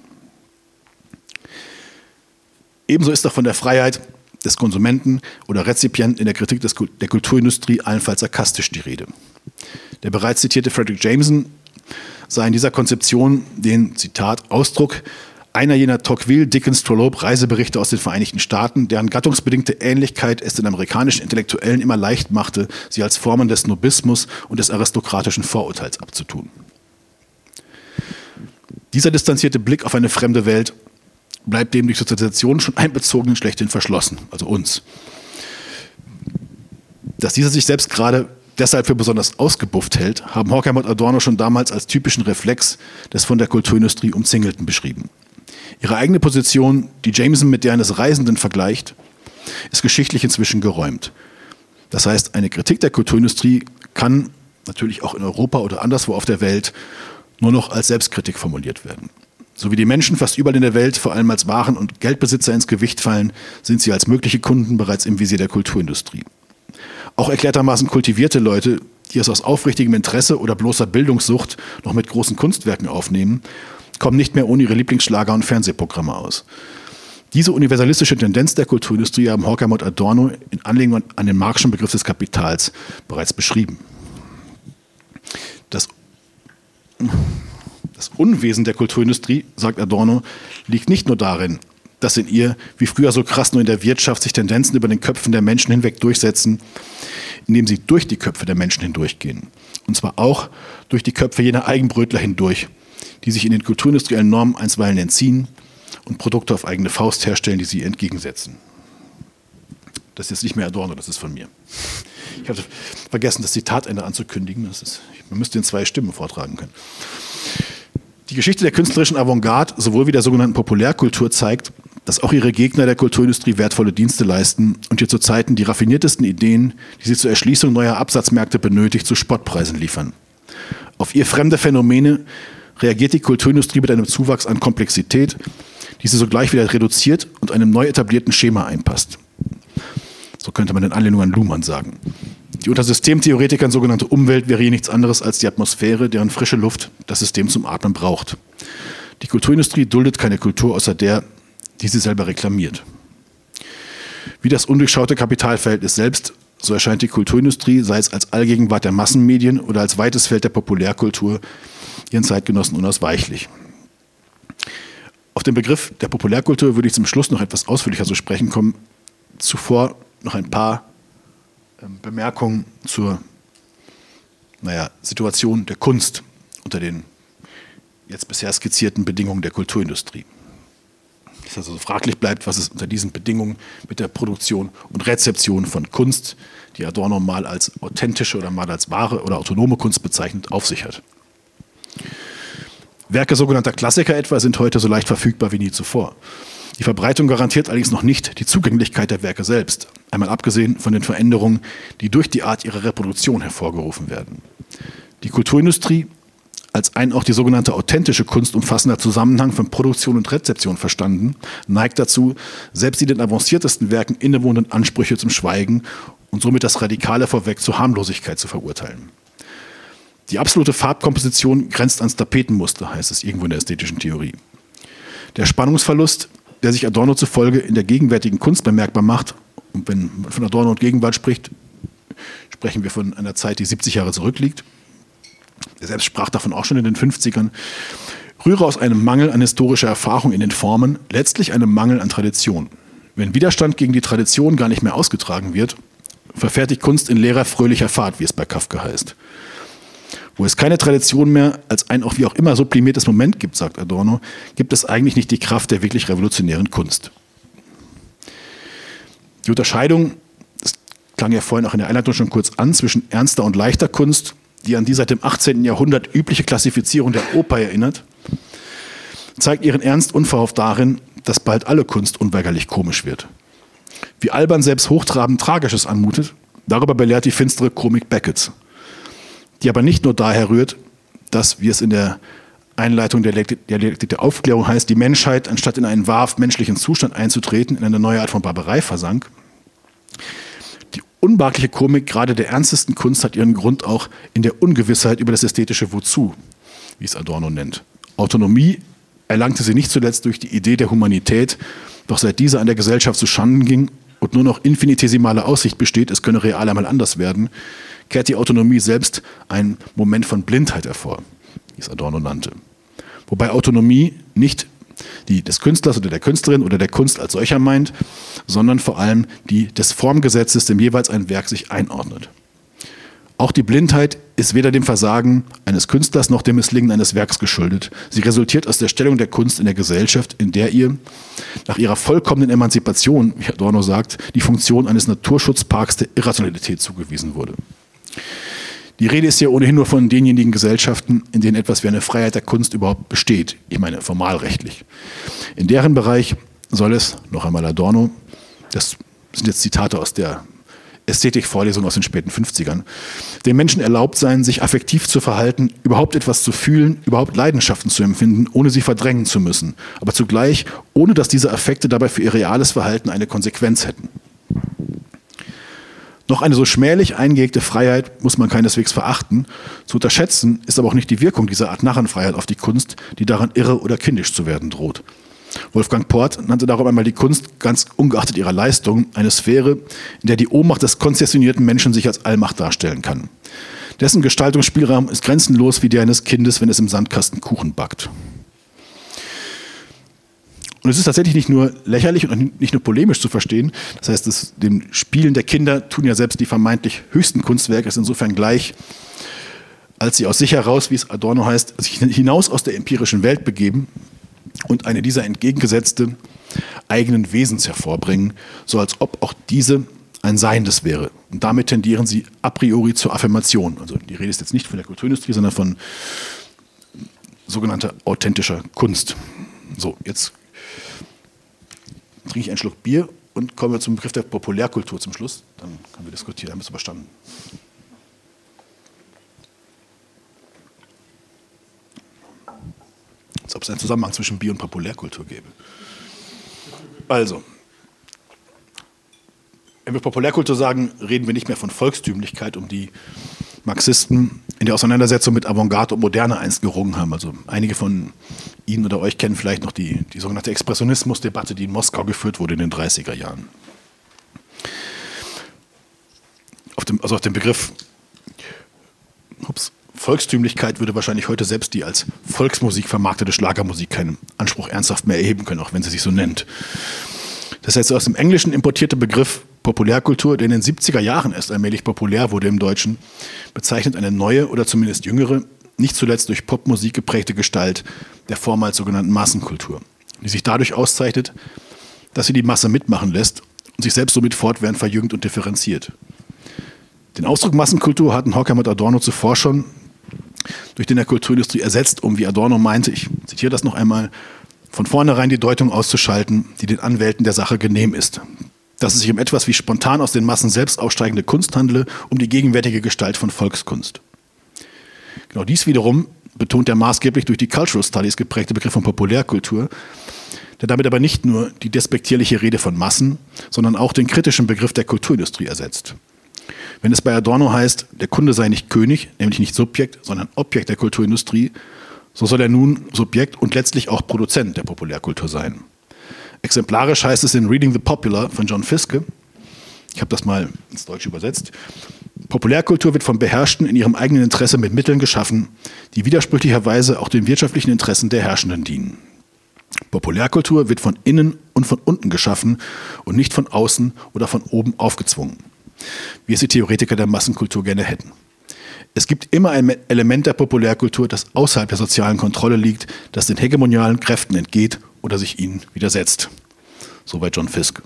Ebenso ist auch von der Freiheit des Konsumenten oder Rezipienten in der Kritik der Kulturindustrie allenfalls sarkastisch die Rede. Der bereits zitierte Fredric Jameson sah in dieser Konzeption den, Zitat, Ausdruck einer jener Tocqueville-Dickens-Trollope-Reiseberichte aus den Vereinigten Staaten, deren gattungsbedingte Ähnlichkeit es den amerikanischen Intellektuellen immer leicht machte, sie als Formen des Snobismus und des aristokratischen Vorurteils abzutun. Dieser distanzierte Blick auf eine fremde Welt bleibt dem durch Sozialisation schon Einbezogenen schlechthin verschlossen, also uns. Dass dieser sich selbst gerade deshalb für besonders ausgebufft hält, haben Horkheimer und Adorno schon damals als typischen Reflex des von der Kulturindustrie Umzingelten beschrieben. Ihre eigene Position, die Jameson mit der eines Reisenden vergleicht, ist geschichtlich inzwischen geräumt. Das heißt, eine Kritik der Kulturindustrie kann natürlich auch in Europa oder anderswo auf der Welt nur noch als Selbstkritik formuliert werden. So wie die Menschen fast überall in der Welt vor allem als Waren- und Geldbesitzer ins Gewicht fallen, sind sie als mögliche Kunden bereits im Visier der Kulturindustrie. Auch erklärtermaßen kultivierte Leute, die es aus aufrichtigem Interesse oder bloßer Bildungssucht noch mit großen Kunstwerken aufnehmen, kommen nicht mehr ohne ihre Lieblingsschlager und Fernsehprogramme aus. Diese universalistische Tendenz der Kulturindustrie haben Horkheimer und Adorno in Anlehnung an den Marxischen Begriff des Kapitals bereits beschrieben. Das Unwesen der Kulturindustrie, sagt Adorno, liegt nicht nur darin, dass in ihr, wie früher so krass nur in der Wirtschaft, sich Tendenzen über den Köpfen der Menschen hinweg durchsetzen, indem sie durch die Köpfe der Menschen hindurchgehen. Und zwar auch durch die Köpfe jener Eigenbrötler hindurch, die sich in den kulturindustriellen Normen einstweilen entziehen und Produkte auf eigene Faust herstellen, die sie entgegensetzen. Das ist jetzt nicht mehr Adorno, das ist von mir. Ich hatte vergessen, das Zitatende anzukündigen. Man müsste in 2 Stimmen vortragen können. Die Geschichte der künstlerischen Avantgarde, sowohl wie der sogenannten Populärkultur, zeigt, dass auch ihre Gegner der Kulturindustrie wertvolle Dienste leisten und ihr zu Zeiten die raffiniertesten Ideen, die sie zur Erschließung neuer Absatzmärkte benötigt, zu Spottpreisen liefern. Auf ihr fremde Phänomene reagiert die Kulturindustrie mit einem Zuwachs an Komplexität, die sie sogleich wieder reduziert und einem neu etablierten Schema einpasst. So könnte man in Anlehnung an Luhmann sagen. Die unter Systemtheoretikern sogenannte Umwelt wäre hier nichts anderes als die Atmosphäre, deren frische Luft das System zum Atmen braucht. Die Kulturindustrie duldet keine Kultur außer der, die sie selber reklamiert. Wie das undurchschaute Kapitalverhältnis selbst so erscheint die Kulturindustrie, sei es als Allgegenwart der Massenmedien oder als weites Feld der Populärkultur, ihren Zeitgenossen unausweichlich. Auf den Begriff der Populärkultur würde ich zum Schluss noch etwas ausführlicher zu sprechen kommen. Zuvor noch ein paar Bemerkungen zur Situation der Kunst unter den jetzt bisher skizzierten Bedingungen der Kulturindustrie. Es also fraglich bleibt, was es unter diesen Bedingungen mit der Produktion und Rezeption von Kunst, die Adorno mal als authentische oder mal als wahre oder autonome Kunst bezeichnet, auf sich hat. Werke sogenannter Klassiker etwa sind heute so leicht verfügbar wie nie zuvor. Die Verbreitung garantiert allerdings noch nicht die Zugänglichkeit der Werke selbst, einmal abgesehen von den Veränderungen, die durch die Art ihrer Reproduktion hervorgerufen werden. Die Kulturindustrie, als ein auch die sogenannte authentische Kunst umfassender Zusammenhang von Produktion und Rezeption verstanden, neigt dazu, selbst die den avanciertesten Werken innewohnenden Ansprüche zum Schweigen und somit das Radikale vorweg zur Harmlosigkeit zu verurteilen. Die absolute Farbkomposition grenzt ans Tapetenmuster, heißt es irgendwo in der ästhetischen Theorie. Der Spannungsverlust, der sich Adorno zufolge in der gegenwärtigen Kunst bemerkbar macht, und wenn man von Adorno und Gegenwart spricht, sprechen wir von einer Zeit, die 70 Jahre zurückliegt. Er selbst sprach davon auch schon in den 50ern, rühre aus einem Mangel an historischer Erfahrung in den Formen, letztlich einem Mangel an Tradition. Wenn Widerstand gegen die Tradition gar nicht mehr ausgetragen wird, verfährt die Kunst in leerer, fröhlicher Fahrt, wie es bei Kafka heißt. Wo es keine Tradition mehr als ein auch wie auch immer sublimiertes Moment gibt, sagt Adorno, gibt es eigentlich nicht die Kraft der wirklich revolutionären Kunst. Die Unterscheidung, das klang ja vorhin auch in der Einleitung schon kurz an, zwischen ernster und leichter Kunst, die an die seit dem 18. Jahrhundert übliche Klassifizierung der Oper erinnert, zeigt ihren Ernst unverhofft darin, dass bald alle Kunst unweigerlich komisch wird. Wie albern selbst hochtrabend Tragisches anmutet, darüber belehrt die finstere Komik Becketts, die aber nicht nur daher rührt, dass, wie es in der Einleitung der Dialektik der Aufklärung heißt, die Menschheit, anstatt in einen wahrhaft menschlichen Zustand einzutreten, in eine neue Art von Barbarei versank. Die unbehagliche Komik gerade der ernstesten Kunst hat ihren Grund auch in der Ungewissheit über das ästhetische Wozu, wie es Adorno nennt. Autonomie erlangte sie nicht zuletzt durch die Idee der Humanität, doch seit diese an der Gesellschaft zu Schanden ging und nur noch infinitesimale Aussicht besteht, es könne real einmal anders werden, kehrt die Autonomie selbst einen Moment von Blindheit hervor, wie es Adorno nannte. Wobei Autonomie nicht die des Künstlers oder der Künstlerin oder der Kunst als solcher meint, sondern vor allem die des Formgesetzes, dem jeweils ein Werk sich einordnet. Auch die Blindheit ist weder dem Versagen eines Künstlers noch dem Misslingen eines Werks geschuldet. Sie resultiert aus der Stellung der Kunst in der Gesellschaft, in der ihr nach ihrer vollkommenen Emanzipation, wie Adorno sagt, die Funktion eines Naturschutzparks der Irrationalität zugewiesen wurde. Die Rede ist hier ohnehin nur von denjenigen Gesellschaften, in denen etwas wie eine Freiheit der Kunst überhaupt besteht. Ich meine formalrechtlich. In deren Bereich soll es, noch einmal Adorno, das sind jetzt Zitate aus der Ästhetikvorlesung aus den späten 50ern, den Menschen erlaubt sein, sich affektiv zu verhalten, überhaupt etwas zu fühlen, überhaupt Leidenschaften zu empfinden, ohne sie verdrängen zu müssen, aber zugleich, ohne dass diese Affekte dabei für ihr reales Verhalten eine Konsequenz hätten. Noch eine so schmählich eingehegte Freiheit muss man keineswegs verachten. Zu unterschätzen ist aber auch nicht die Wirkung dieser Art Narrenfreiheit auf die Kunst, die daran irre oder kindisch zu werden droht. Wolfgang Port nannte darum einmal die Kunst, ganz ungeachtet ihrer Leistung, eine Sphäre, in der die Ohnmacht des konzessionierten Menschen sich als Allmacht darstellen kann. Dessen Gestaltungsspielraum ist grenzenlos wie der eines Kindes, wenn es im Sandkasten Kuchen backt. Und es ist tatsächlich nicht nur lächerlich und nicht nur polemisch zu verstehen. Das heißt, dem Spielen der Kinder tun ja selbst die vermeintlich höchsten Kunstwerke es insofern gleich, als sie aus sich heraus, wie es Adorno heißt, sich hinaus aus der empirischen Welt begeben und eine dieser entgegengesetzte eigenen Wesens hervorbringen, so als ob auch diese ein Seiendes wäre. Und damit tendieren sie a priori zur Affirmation. Also die Rede ist jetzt nicht von der Kulturindustrie, sondern von sogenannter authentischer Kunst. So, jetzt trinke ich einen Schluck Bier und kommen wir zum Begriff der Populärkultur zum Schluss. Dann können wir diskutieren, haben wir es überstanden. Als ob es einen Zusammenhang zwischen Bier und Populärkultur gäbe. Also, wenn wir Populärkultur sagen, reden wir nicht mehr von Volkstümlichkeit, um die Marxisten in der Auseinandersetzung mit Avantgarde und Moderne einst gerungen haben. Also einige von Ihnen oder euch kennen vielleicht noch die sogenannte Expressionismus-Debatte, die in Moskau geführt wurde in den 30er Jahren. auf den Begriff Volkstümlichkeit würde wahrscheinlich heute selbst die als Volksmusik vermarktete Schlagermusik keinen Anspruch ernsthaft mehr erheben können, auch wenn sie sich so nennt. Das heißt, aus dem Englischen importierte Begriff Populärkultur, der in den 70er Jahren erst allmählich populär wurde im Deutschen, bezeichnet eine neue oder zumindest jüngere, nicht zuletzt durch Popmusik geprägte Gestalt der vormals sogenannten Massenkultur, die sich dadurch auszeichnet, dass sie die Masse mitmachen lässt und sich selbst somit fortwährend verjüngt und differenziert. Den Ausdruck Massenkultur hatten Horkheimer und Adorno zuvor schon durch den der Kulturindustrie ersetzt, um, wie Adorno meinte, ich zitiere das noch einmal, von vornherein die Deutung auszuschalten, die den Anwälten der Sache genehm ist. Dass es sich um etwas wie spontan aus den Massen selbst aussteigende Kunst handle, um die gegenwärtige Gestalt von Volkskunst. Genau dies wiederum betont der maßgeblich durch die Cultural Studies geprägte Begriff von Populärkultur, der damit aber nicht nur die despektierliche Rede von Massen, sondern auch den kritischen Begriff der Kulturindustrie ersetzt. Wenn es bei Adorno heißt, der Kunde sei nicht König, nämlich nicht Subjekt, sondern Objekt der Kulturindustrie, so soll er nun Subjekt und letztlich auch Produzent der Populärkultur sein. Exemplarisch heißt es in Reading the Popular von John Fiske, ich habe das mal ins Deutsche übersetzt, Populärkultur wird von Beherrschten in ihrem eigenen Interesse mit Mitteln geschaffen, die widersprüchlicherweise auch den wirtschaftlichen Interessen der Herrschenden dienen. Populärkultur wird von innen und von unten geschaffen und nicht von außen oder von oben aufgezwungen, wie es die Theoretiker der Massenkultur gerne hätten. Es gibt immer ein Element der Populärkultur, das außerhalb der sozialen Kontrolle liegt, das den hegemonialen Kräften entgeht oder sich ihnen widersetzt. Soweit John Fiske.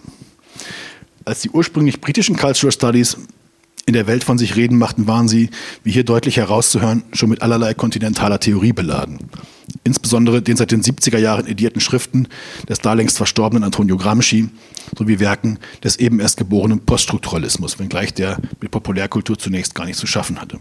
Als die ursprünglich britischen Cultural Studies in der Welt von sich reden machten, waren sie, wie hier deutlich herauszuhören, schon mit allerlei kontinentaler Theorie beladen. Insbesondere den seit den 70er Jahren edierten Schriften des da längst verstorbenen Antonio Gramsci sowie Werken des eben erst geborenen Poststrukturalismus, wenngleich der mit Populärkultur zunächst gar nichts zu schaffen hatte.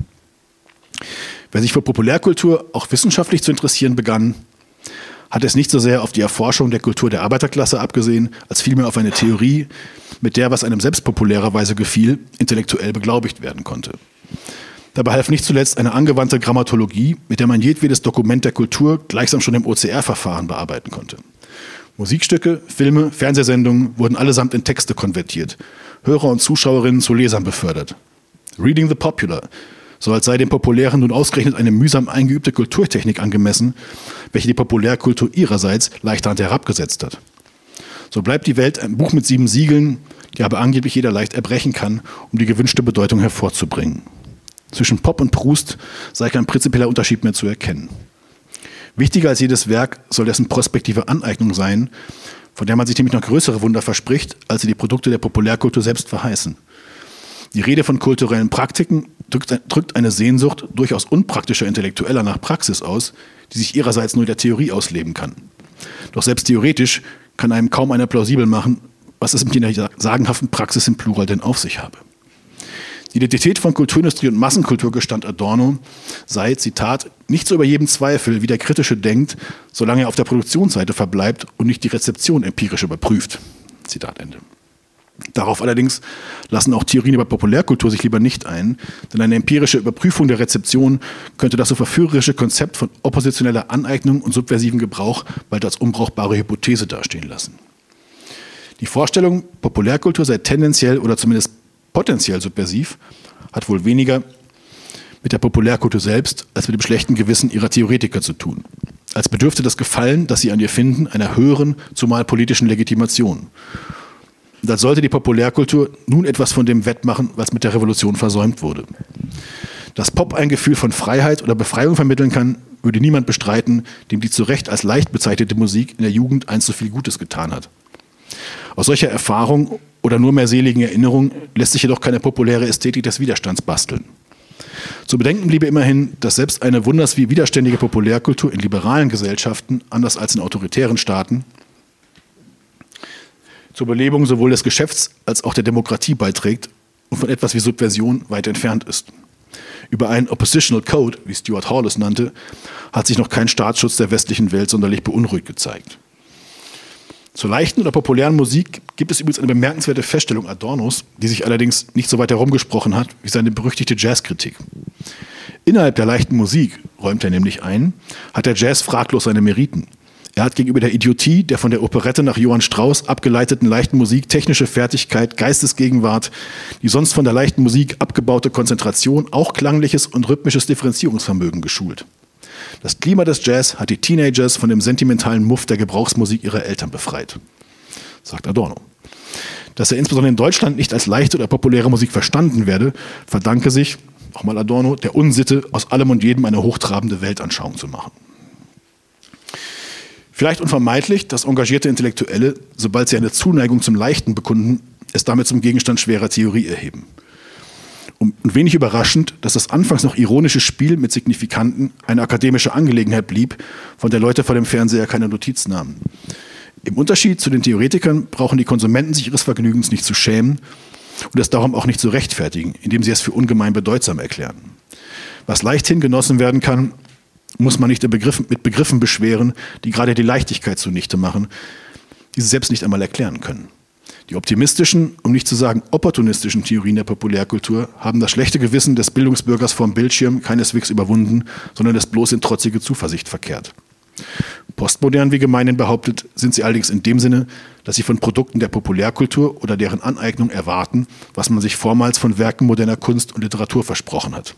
Wer sich für Populärkultur auch wissenschaftlich zu interessieren begann, hat es nicht so sehr auf die Erforschung der Kultur der Arbeiterklasse abgesehen, als vielmehr auf eine Theorie, mit der, was einem selbst populärerweise gefiel, intellektuell beglaubigt werden konnte. Dabei half nicht zuletzt eine angewandte Grammatologie, mit der man jedwedes Dokument der Kultur gleichsam schon im OCR-Verfahren bearbeiten konnte. Musikstücke, Filme, Fernsehsendungen wurden allesamt in Texte konvertiert, Hörer und Zuschauerinnen zu Lesern befördert. Reading the Popular, so als sei dem Populären nun ausgerechnet eine mühsam eingeübte Kulturtechnik angemessen, welche die Populärkultur ihrerseits leichterhand herabgesetzt hat. So bleibt die Welt ein Buch mit 7 Siegeln, die aber angeblich jeder leicht erbrechen kann, um die gewünschte Bedeutung hervorzubringen. Zwischen Pop und Proust sei kein prinzipieller Unterschied mehr zu erkennen. Wichtiger als jedes Werk soll dessen prospektive Aneignung sein, von der man sich nämlich noch größere Wunder verspricht, als sie die Produkte der Populärkultur selbst verheißen. Die Rede von kulturellen Praktiken drückt eine Sehnsucht durchaus unpraktischer Intellektueller nach Praxis aus, die sich ihrerseits nur der Theorie ausleben kann. Doch selbst theoretisch kann einem kaum einer plausibel machen, was es mit der sagenhaften Praxis im Plural denn auf sich habe. Die Identität von Kulturindustrie und Massenkultur, gestand Adorno, sei, Zitat, nicht so über jeden Zweifel, wie der Kritische denkt, solange er auf der Produktionsseite verbleibt und nicht die Rezeption empirisch überprüft. Zitat Ende. Darauf allerdings lassen auch Theorien über Populärkultur sich lieber nicht ein, denn eine empirische Überprüfung der Rezeption könnte das so verführerische Konzept von oppositioneller Aneignung und subversivem Gebrauch bald als unbrauchbare Hypothese dastehen lassen. Die Vorstellung, Populärkultur sei tendenziell oder zumindest potenziell subversiv, hat wohl weniger mit der Populärkultur selbst als mit dem schlechten Gewissen ihrer Theoretiker zu tun. Als bedürfte das Gefallen, das sie an ihr finden, einer höheren, zumal politischen Legitimation. Und als sollte die Populärkultur nun etwas von dem wettmachen, was mit der Revolution versäumt wurde. Dass Pop ein Gefühl von Freiheit oder Befreiung vermitteln kann, würde niemand bestreiten, dem die zu Recht als leicht bezeichnete Musik in der Jugend einst so viel Gutes getan hat. Aus solcher Erfahrung oder nur mehr seligen Erinnerung lässt sich jedoch keine populäre Ästhetik des Widerstands basteln. Zu bedenken bliebe immerhin, dass selbst eine wunders wie widerständige Populärkultur in liberalen Gesellschaften, anders als in autoritären Staaten, zur Belebung sowohl des Geschäfts als auch der Demokratie beiträgt und von etwas wie Subversion weit entfernt ist. Über einen Oppositional Code, wie Stuart Hall es nannte, hat sich noch kein Staatsschutz der westlichen Welt sonderlich beunruhigt gezeigt. Zur leichten oder populären Musik gibt es übrigens eine bemerkenswerte Feststellung Adornos, die sich allerdings nicht so weit herumgesprochen hat wie seine berüchtigte Jazzkritik. Innerhalb der leichten Musik, räumt er nämlich ein, hat der Jazz fraglos seine Meriten. Er hat gegenüber der Idiotie der von der Operette nach Johann Strauss abgeleiteten leichten Musik technische Fertigkeit, Geistesgegenwart, die sonst von der leichten Musik abgebaute Konzentration, auch klangliches und rhythmisches Differenzierungsvermögen geschult. Das Klima des Jazz hat die Teenagers von dem sentimentalen Muff der Gebrauchsmusik ihrer Eltern befreit, sagt Adorno. Dass er insbesondere in Deutschland nicht als leichte oder populäre Musik verstanden werde, verdanke sich, nochmal Adorno, der Unsitte, aus allem und jedem eine hochtrabende Weltanschauung zu machen. Vielleicht unvermeidlich, dass engagierte Intellektuelle, sobald sie eine Zuneigung zum Leichten bekunden, es damit zum Gegenstand schwerer Theorie erheben. Und wenig überraschend, dass das anfangs noch ironische Spiel mit Signifikanten eine akademische Angelegenheit blieb, von der Leute vor dem Fernseher keine Notiz nahmen. Im Unterschied zu den Theoretikern brauchen die Konsumenten sich ihres Vergnügens nicht zu schämen und es darum auch nicht zu rechtfertigen, indem sie es für ungemein bedeutsam erklären. Was leichthin genossen werden kann, muss man nicht mit Begriffen beschweren, die gerade die Leichtigkeit zunichte machen, die sie selbst nicht einmal erklären können. Die optimistischen, um nicht zu sagen opportunistischen Theorien der Populärkultur haben das schlechte Gewissen des Bildungsbürgers vorm Bildschirm keineswegs überwunden, sondern es bloß in trotzige Zuversicht verkehrt. Postmodern, wie gemeinhin behauptet, sind sie allerdings in dem Sinne, dass sie von Produkten der Populärkultur oder deren Aneignung erwarten, was man sich vormals von Werken moderner Kunst und Literatur versprochen hat.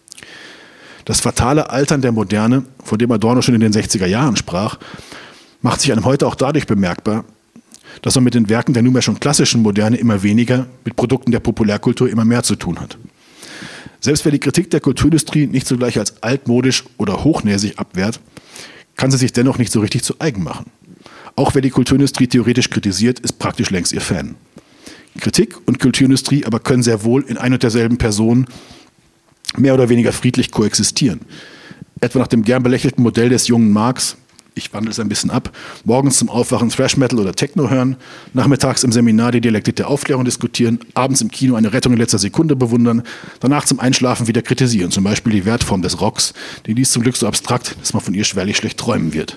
Das fatale Altern der Moderne, von dem Adorno schon in den 60er Jahren sprach, macht sich einem heute auch dadurch bemerkbar, dass man mit den Werken der nunmehr schon klassischen Moderne immer weniger, mit Produkten der Populärkultur immer mehr zu tun hat. Selbst wer die Kritik der Kulturindustrie nicht sogleich als altmodisch oder hochnäsig abwehrt, kann sie sich dennoch nicht so richtig zu eigen machen. Auch wer die Kulturindustrie theoretisch kritisiert, ist praktisch längst ihr Fan. Kritik und Kulturindustrie aber können sehr wohl in ein und derselben Person mehr oder weniger friedlich koexistieren. Etwa nach dem gern belächelten Modell des jungen Marx, ich wandle es ein bisschen ab, morgens zum Aufwachen Thrash Metal oder Techno hören, nachmittags im Seminar die Dialektik der Aufklärung diskutieren, abends im Kino eine Rettung in letzter Sekunde bewundern, danach zum Einschlafen wieder kritisieren, zum Beispiel die Wertform des Rocks, die ist zum Glück so abstrakt, dass man von ihr schwerlich schlecht träumen wird.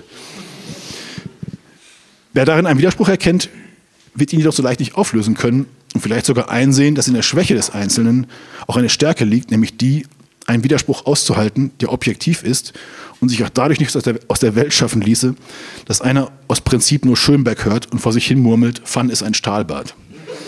Wer darin einen Widerspruch erkennt, wird ihn jedoch so leicht nicht auflösen können und vielleicht sogar einsehen, dass in der Schwäche des Einzelnen auch eine Stärke liegt, nämlich die, einen Widerspruch auszuhalten, der objektiv ist und sich auch dadurch nicht aus der Welt schaffen ließe, dass einer aus Prinzip nur Schönberg hört und vor sich hin murmelt, Fun ist ein Stahlbad.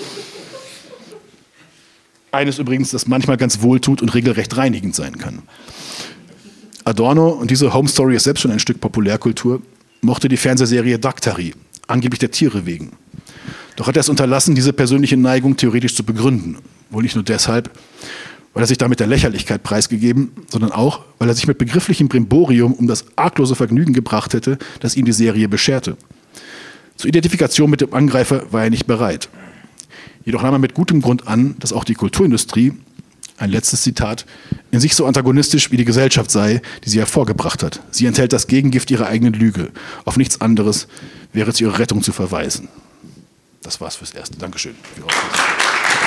Eines übrigens, das manchmal ganz wohltut und regelrecht reinigend sein kann. Adorno, und diese Home Story ist selbst schon ein Stück Populärkultur, mochte die Fernsehserie Daktari, angeblich der Tiere wegen. Doch hat er es unterlassen, diese persönliche Neigung theoretisch zu begründen. Wohl nicht nur deshalb, weil er sich damit der Lächerlichkeit preisgegeben, sondern auch, weil er sich mit begrifflichem Brimborium um das arglose Vergnügen gebracht hätte, das ihm die Serie bescherte. Zur Identifikation mit dem Angreifer war er nicht bereit. Jedoch nahm er mit gutem Grund an, dass auch die Kulturindustrie, ein letztes Zitat, in sich so antagonistisch wie die Gesellschaft sei, die sie hervorgebracht hat. Sie enthält das Gegengift ihrer eigenen Lüge. Auf nichts anderes wäre zu ihrer Rettung zu verweisen. Das war's fürs Erste. Dankeschön für Ihre Aufmerksamkeit.